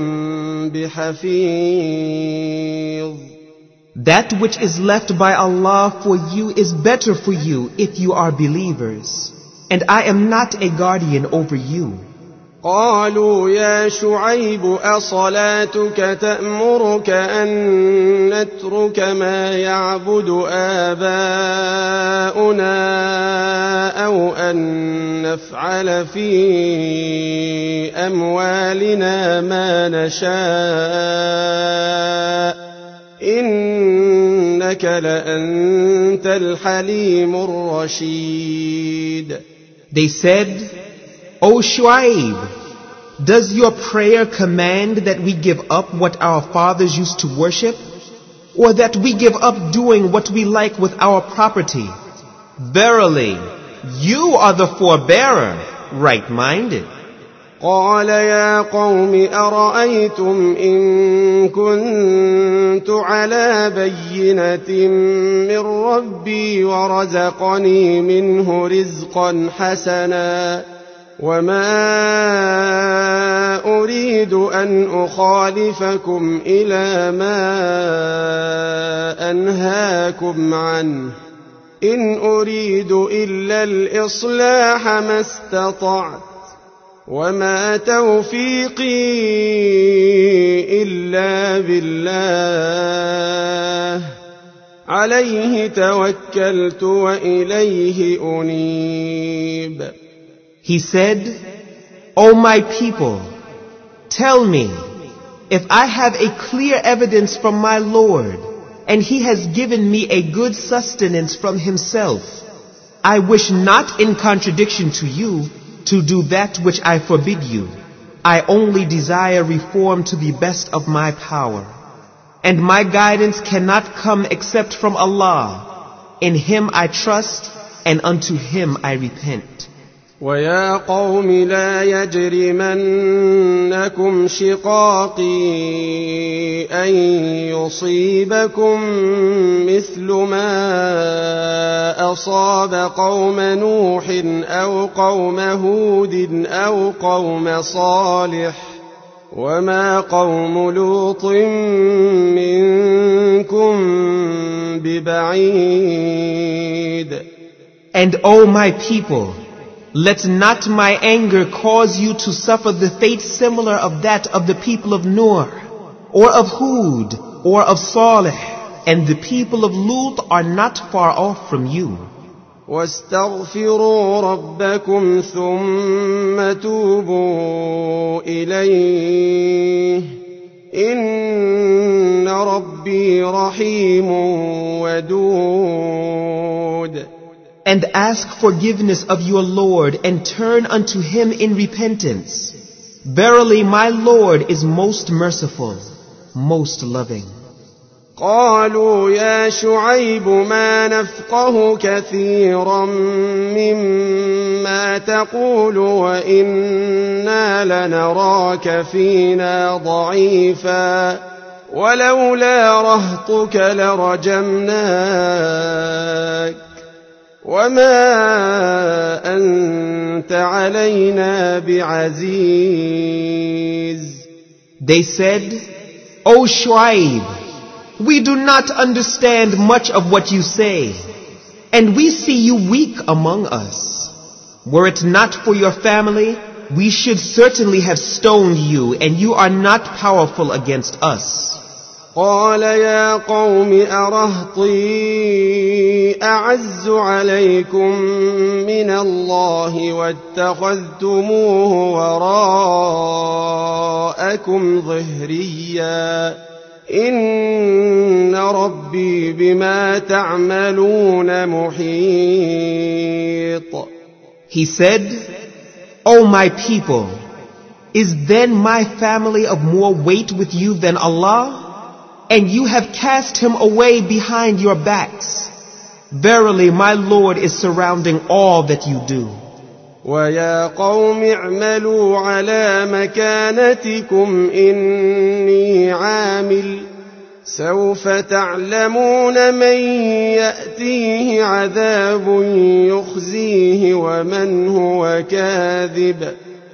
بحفيظ. That which is left by Allah for you is better for you if you are believers. And I am not a guardian over you. قالوا يا شعيب أصلاتك تأمرك أن نترك ما يعبد آباؤنا أو أن نفعل في أموالنا ما نشاء إنك لأنت الحليم الرشيد. They said, O Shu'aib, does your prayer command that we give up what our fathers used to worship, or that we give up doing what we like with our property? Verily, you are the forbearer, right-minded. قال يا قوم أرأيتم إن كنت على بينة من ربي ورزقني منه رزقا حسنا وما أريد أن أخالفكم إلى ما أنهاكم عنه إن أريد إلا الإصلاح ما استطعت وما توفيقي إلا بالله عليه توكلت وإليه أنيب. He said, O my people, tell me, if I have a clear evidence from my Lord, and He has given me a good sustenance from Himself, I wish not in contradiction to you to do that which I forbid you. I only desire reform to the best of my power. And my guidance cannot come except from Allah. In Him I trust, and unto Him I repent. ويا قوم لا يجرمنكم شقاقي أن يصيبكم مثل ما أصاب قوم نوح أو قوم هود أو قوم صالح وما قوم لوط منكم ببعيد. And O my people, let not my anger cause you to suffer the fate similar of that of the people of Noah, or of Hud, or of Salih, and the people of Lut are not far off from you. واستغفروا ربكم ثم توبوا إليه إن ربي رحيم ودود. And ask forgiveness of your Lord and turn unto him in repentance. Verily my Lord is most merciful, most loving. قالوا يا شعيب ما نفقه كثيرا مما تقول وإنا لنراك فينا ضعيفا ولولا رهطك لرجمناك وما أنت علينا بعزيز. They said, O Shu'aib, we do not understand much of what you say, and we see you weak among us. Were it not for your family, we should certainly have stoned you, and you are not powerful against us. قال يا قوم أرهطي أعز عليكم من الله واتخذتموه وراءكم ظهريا إن ربي بما تعملون محيط. He said, O my people, is then my family of more weight with you than Allah? And you have cast him away behind your backs. Verily my Lord is surrounding all that you do. ويا قوم اعملوا على مكانتكم إني عامل سوف تعلمون من يأتيه عذاب يخزيه ومن هو كاذب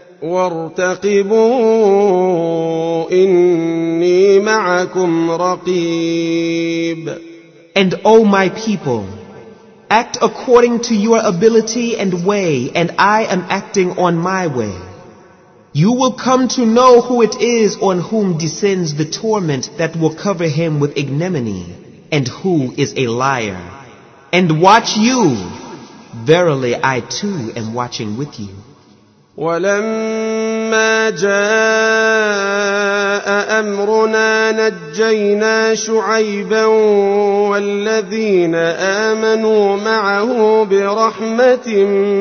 وارتقبوا إني معكم رقيب. And O my people, act according to your ability and way, and I am acting on my way. You will come to know who it is on whom descends the torment that will cover him with ignominy, and who is a liar. And watch you. Verily I too am watching with you. ولما جاء أمرنا نجينا شعيبا والذين آمنوا معه برحمة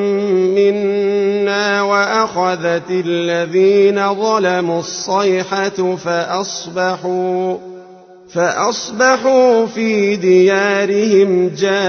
منا وأخذت الذين ظلموا الصيحة فأصبحوا في ديارهم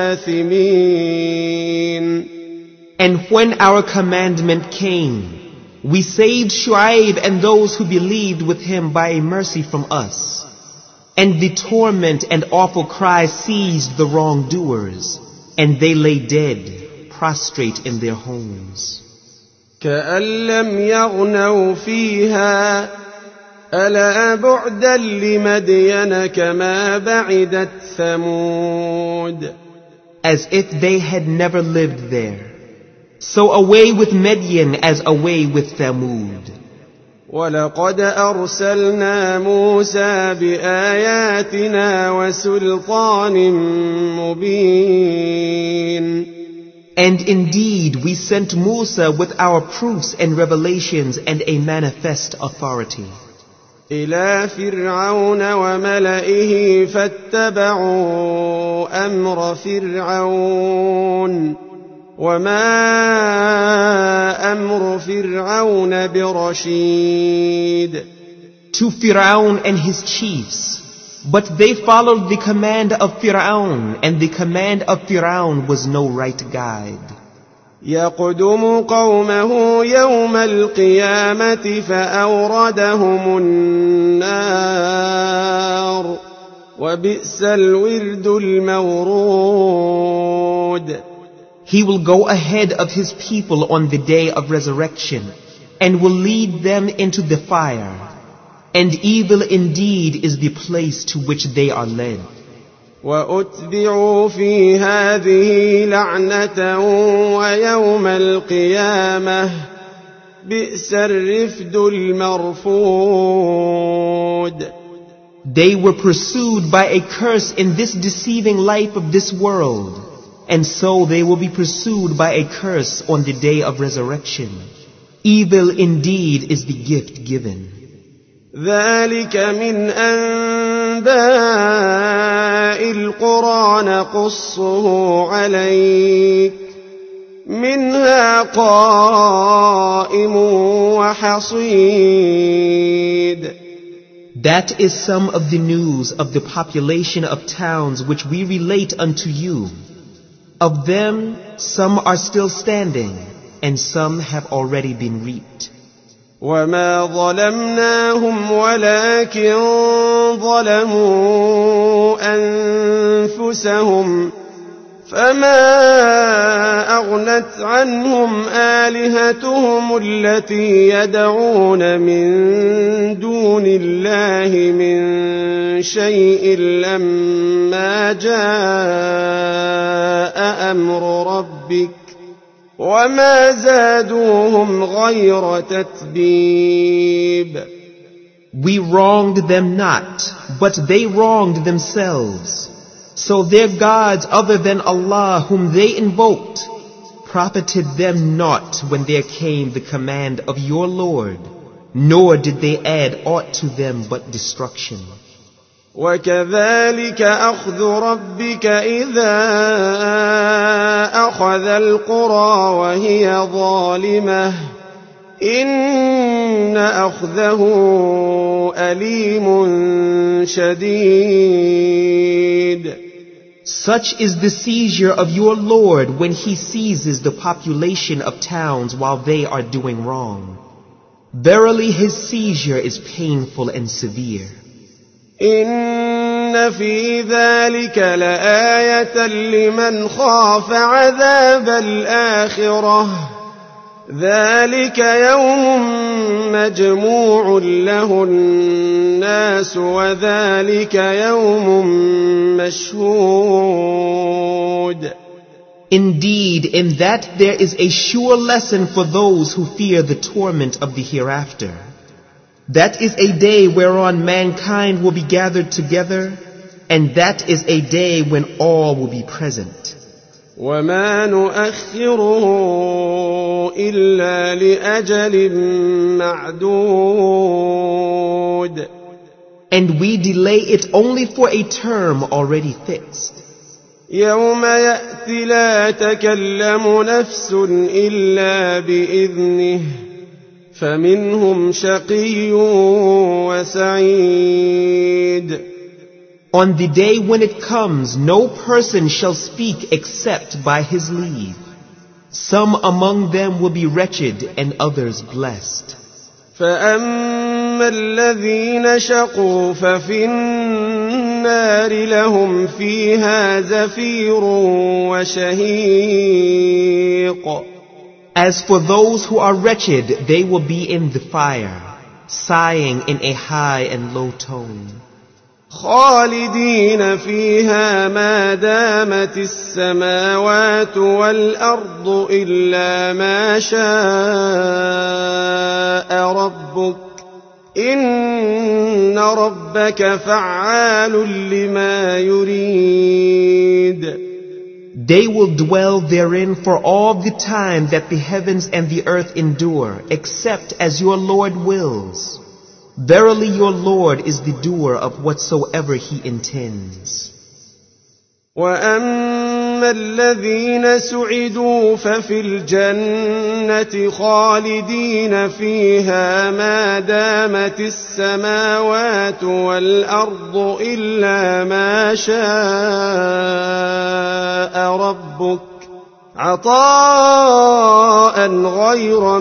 جاثمين. And when our commandment came, we saved Shu'aib and those who believed with him by a mercy from us. And the torment and awful cry seized the wrongdoers, and they lay dead, prostrate in their homes. كأن لم يغنوا فيها ألا بعدا لمدين كما بعدت ثمود. As if they had never lived there. So away with Midian as away with Thamud. ولقد أرسلنا موسى بآياتنا وسلطان مبين. And indeed we sent Musa with our proofs and revelations and a manifest authority. إلى فرعون وملئه فاتبعوا أمر فرعون وما أمر فرعون برشيد. To Fir'aun and his chiefs, but they followed the command of Fir'aun, and the command of Fir'aun was no right guide. يقدم قومه يوم القيامة فأوردهم النار وبئس الورد المورود. He will go ahead of his people on the day of resurrection and will lead them into the fire. And evil indeed is the place to which they are led. وأتبعوا في هذه لعنة ويوم القيامة بئس الرفد المرفود. They were pursued by a curse in this deceiving life of this world, and so they will be pursued by a curse on the day of resurrection. Evil indeed is the gift given. ذلك من أنباء القرى نقصه عليك منها قائم وحصيد. That is some of the news of the population of towns which we relate unto you. Of them, some are still standing, and some have already been reaped. وما ظلمناهم ولكن ظلموا أنفسهم فما أغنت عنهم آلهتهم التي يدعون من دون الله من شيء لما جاء أمر ربك وما زادوهم غير تتبيب. We wronged them not, but they wronged themselves. So their gods other than Allah whom they invoked profited them not when there came the command of your Lord, nor did they add aught to them but destruction. وكذلك أخذ ربك إذا أخذ القرى وهي ظالمة إن أخذه أليم شديد. Such is the seizure of your Lord when he seizes the population of towns while they are doing wrong. Verily his seizure is painful and severe. إن في ذلك لآية لمن خاف عذاب الآخرة ذلك يوم مجموع له الناس وذلك يوم مشهود. Indeed, in that there is a sure lesson for those who fear the torment of the hereafter. That is a day whereon mankind will be gathered together, and that is a day when all will be present. وما نؤخره إلا لأجل معدود. And we delay it only for a term already fixed. يوم يأتي لا تكلم نفس إلا بإذنه فمنهم شقي وسعيد. On the day when it comes, no person shall speak except by his leave. Some among them will be wretched and others blessed. فأما الذين شقوا ففي النار لهم فيها زفير وشهيق. As for those who are wretched, they will be in the fire, sighing in a high and low tone. خالدين فيها ما دامت السماوات والأرض إلا ما شاء ربك إن ربك فعال لما يريد. They will dwell therein for all the time that the heavens and the earth endure, except as your Lord wills. Verily your Lord is the doer of whatsoever he intends. وَأَمَّا الَّذِينَ سُعِدُوا فَفِي الْجَنَّةِ خَالِدِينَ فِيهَا مَا دَامَتِ السَّمَاوَاتُ وَالْأَرْضُ إِلَّا مَا شَاءَ رَبُّكَ عطاء غير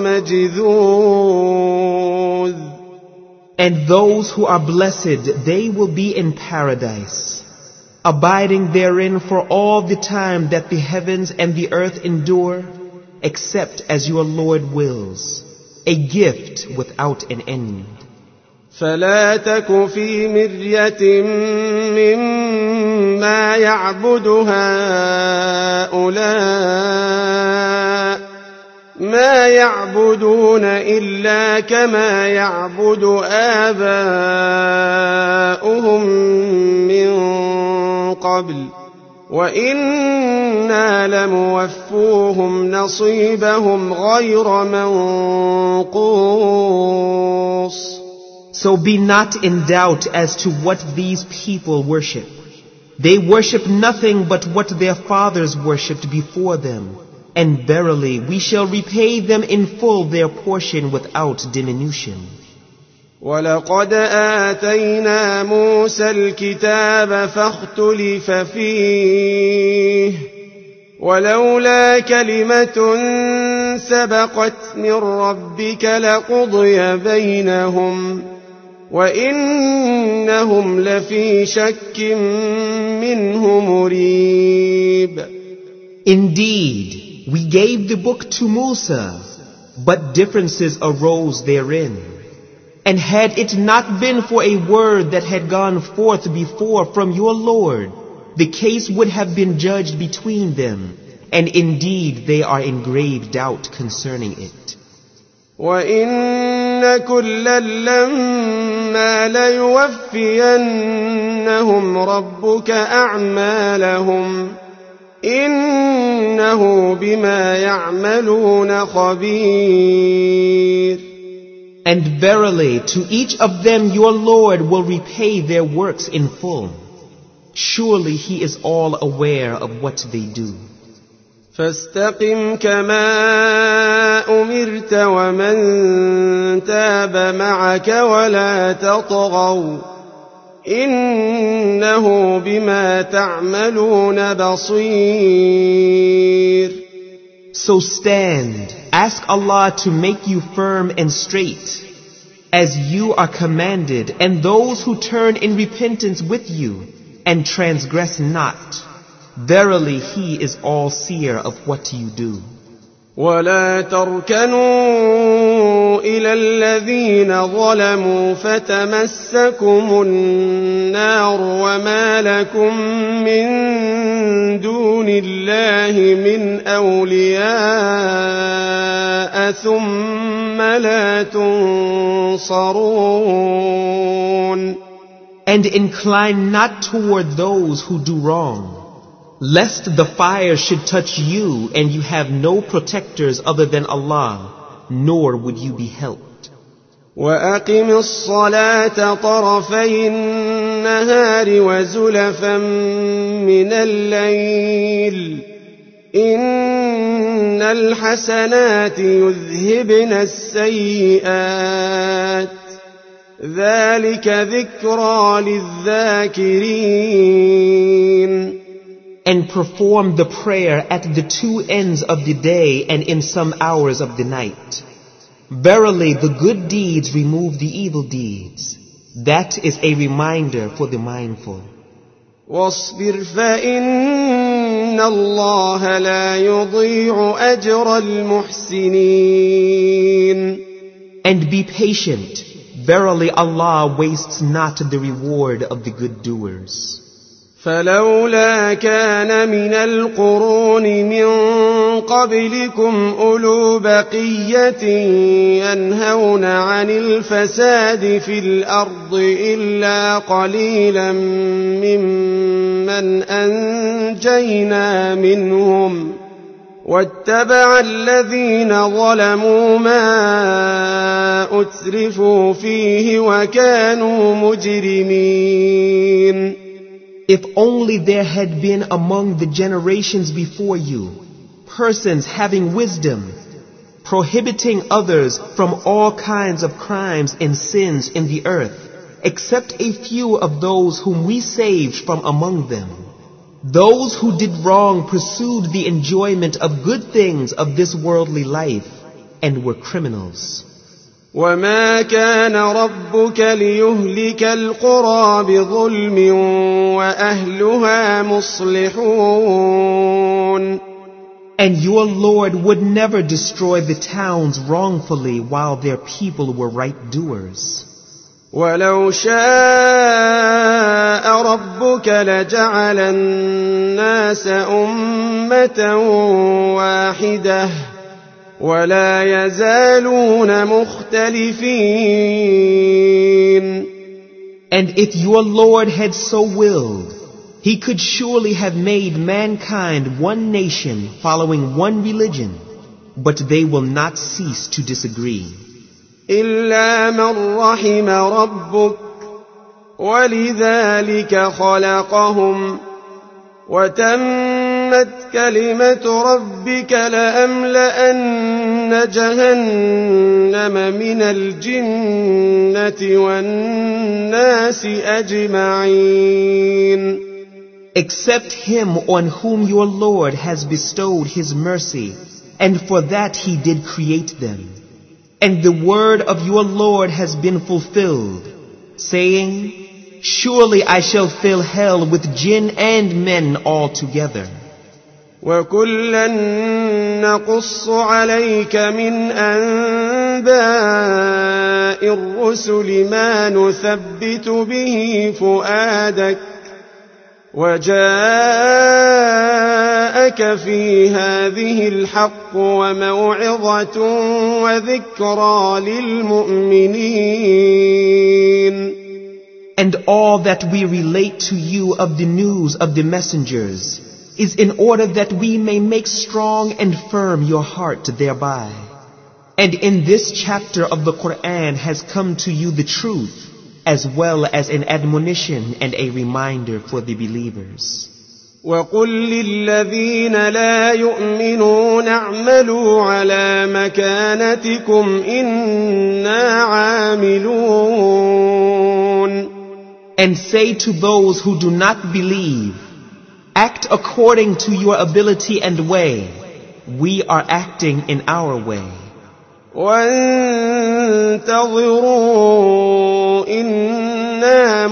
مجذوذ. And those who are blessed, they will be in paradise, abiding therein for all the time that the heavens and the earth endure, except as your Lord wills, a gift without an end. فلا تك في مرية مما يعبد هؤلاء ما يعبدون إلا كما يعبد آباؤهم من قبل وإنا لموفوهم نصيبهم غير منقوص. So be not in doubt as to what these people worship. They worship nothing but what their fathers worshipped before them. And verily, we shall repay them in full their portion without diminution. وَلَقَدْ آتَيْنَا مُوسَى الْكِتَابَ فَاخْتُلِفَ فِيهِ وَلَوْلَا كَلِمَةٌ سَبَقَتْ مِنْ رَبِّكَ لَقُضِيَ بَيْنَهُمْ وَإِنَّهُمْ لَفِي شَكٍّ مِّنْهُ مُرِيبٍ. Indeed, we gave the book to Musa, but differences arose therein. And had it not been for a word that had gone forth before from your Lord, the case would have been judged between them, and indeed they are in grave doubt concerning it. وَإِنَّ كُلًّا لَّمَّا لَيُوَفِّيَنَّهُمْ رَبُّكَ أَعْمَالَهُمْ إِنَّهُ بِمَا يَعْمَلُونَ خَبِيرٌ. And verily, to each of them your Lord will repay their works in full. Surely He is all aware of what they do. فاستقم كما أمرت ومن تاب معك ولا تطغوا إنه بما تعملون بصير. So stand, ask Allah to make you firm and straight, as you are commanded, and those who turn in repentance with you, and transgress not. Verily, He is all-seer of what you do. ولا تركنوا إلى الذين ظلموا فتمسكم النار وما لكم من دون الله من أولياء ثم لا تنصرون. And incline not toward those who do wrong, lest the fire should touch you and you have no protectors other than Allah, nor would you be helped. وَأَقِمِ الصَّلَاةَ طَرَفَيِ النَّهَارِ وَزُلَفًا مِّنَ اللَّيْلِ إِنَّ الْحَسَنَاتِ يُذْهِبْنَ السَّيِّئَاتِ ذَلِكَ ذِكْرَى لِلذَّاكِرِينَ. And perform the prayer at the two ends of the day and in some hours of the night. Verily, the good deeds remove the evil deeds. That is a reminder for the mindful. واصبر فإن الله لا يضيع أجر المحسنين. And be patient. Verily, Allah wastes not the reward of the good doers. فلولا كان من القرون من قبلكم أولو بقية ينهون عن الفساد في الأرض إلا قليلا ممن أنجينا منهم واتبع الذين ظلموا ما أترفوا فيه وكانوا مجرمين. If only there had been among the generations before you persons having wisdom, prohibiting others from all kinds of crimes and sins in the earth, except a few of those whom we saved from among them. Those who did wrong pursued the enjoyment of good things of this worldly life and were criminals. وما كان ربك ليهلك القرى بظلم وأهلها مصلحون. And your Lord would never destroy the towns wrongfully while their people were right doers. ولو شاء ربك لجعل الناس أمة واحدة ولا يزالون مختلفين. And if your Lord had so willed, He could surely have made mankind one nation following one religion, but they will not cease to disagree. إلا من رحم ربك ولذلك خلقهم وتمت كلمة ربك لأملأن جهنم من الجنة والناس أجمعين. Except him on whom your Lord has bestowed his mercy, and for that he did create them. And the word of your Lord has been fulfilled, saying, surely I shall fill hell with jinn and men altogether. وَكُلًّا نَقُصُّ عَلَيْكَ مِنْ أَنْبَاءِ الرُّسُلِ مَا نُثَبِّتُ بِهِ فُؤَادَكَ وَجَاءَكَ فِي هَذِهِ الْحَقُّ وَمَوْعِظَةٌ وَذِكْرَى لِلْمُؤْمِنِينَ. And all that we relate to you of the news of the messengers is in order that we may make strong and firm your heart thereby. And in this chapter of the Quran has come to you the truth, as well as an admonition and a reminder for the believers. وَقُلْ لِلَّذِينَ لَا يُؤْمِنُونَ اعْمَلُوا عَلَى مَكَانَتِكُمْ إِنَّا عَامِلُونَ. And say to those who do not believe, act according to your ability and way. We are acting in our way. وَانْتَظِرُوا إِنَّا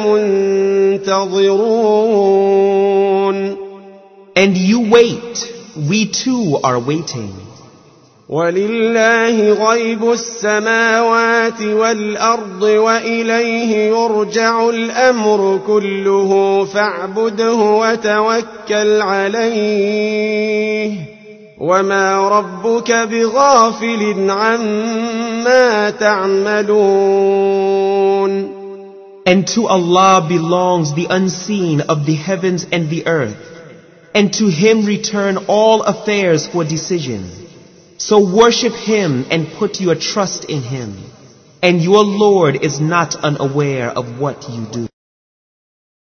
مُنْتَظِرُونَ. And you wait, we too are waiting. وَلِلَّهِ غَيْبُ السَّمَاوَاتِ وَالْأَرْضِ وَإِلَيْهِ يُرْجَعُ الْأَمْرُ كُلُّهُ فَاعْبُدْهُ وَتَوَكَّلْ عَلَيْهِ وَمَا رَبُّكَ بِغَافِلٍ عَمَّا تَعْمَلُونَ. And to Allah belongs the unseen of the heavens and the earth, and to Him return all affairs for decision. So worship Him and put your trust in Him, and your Lord is not unaware of what you do.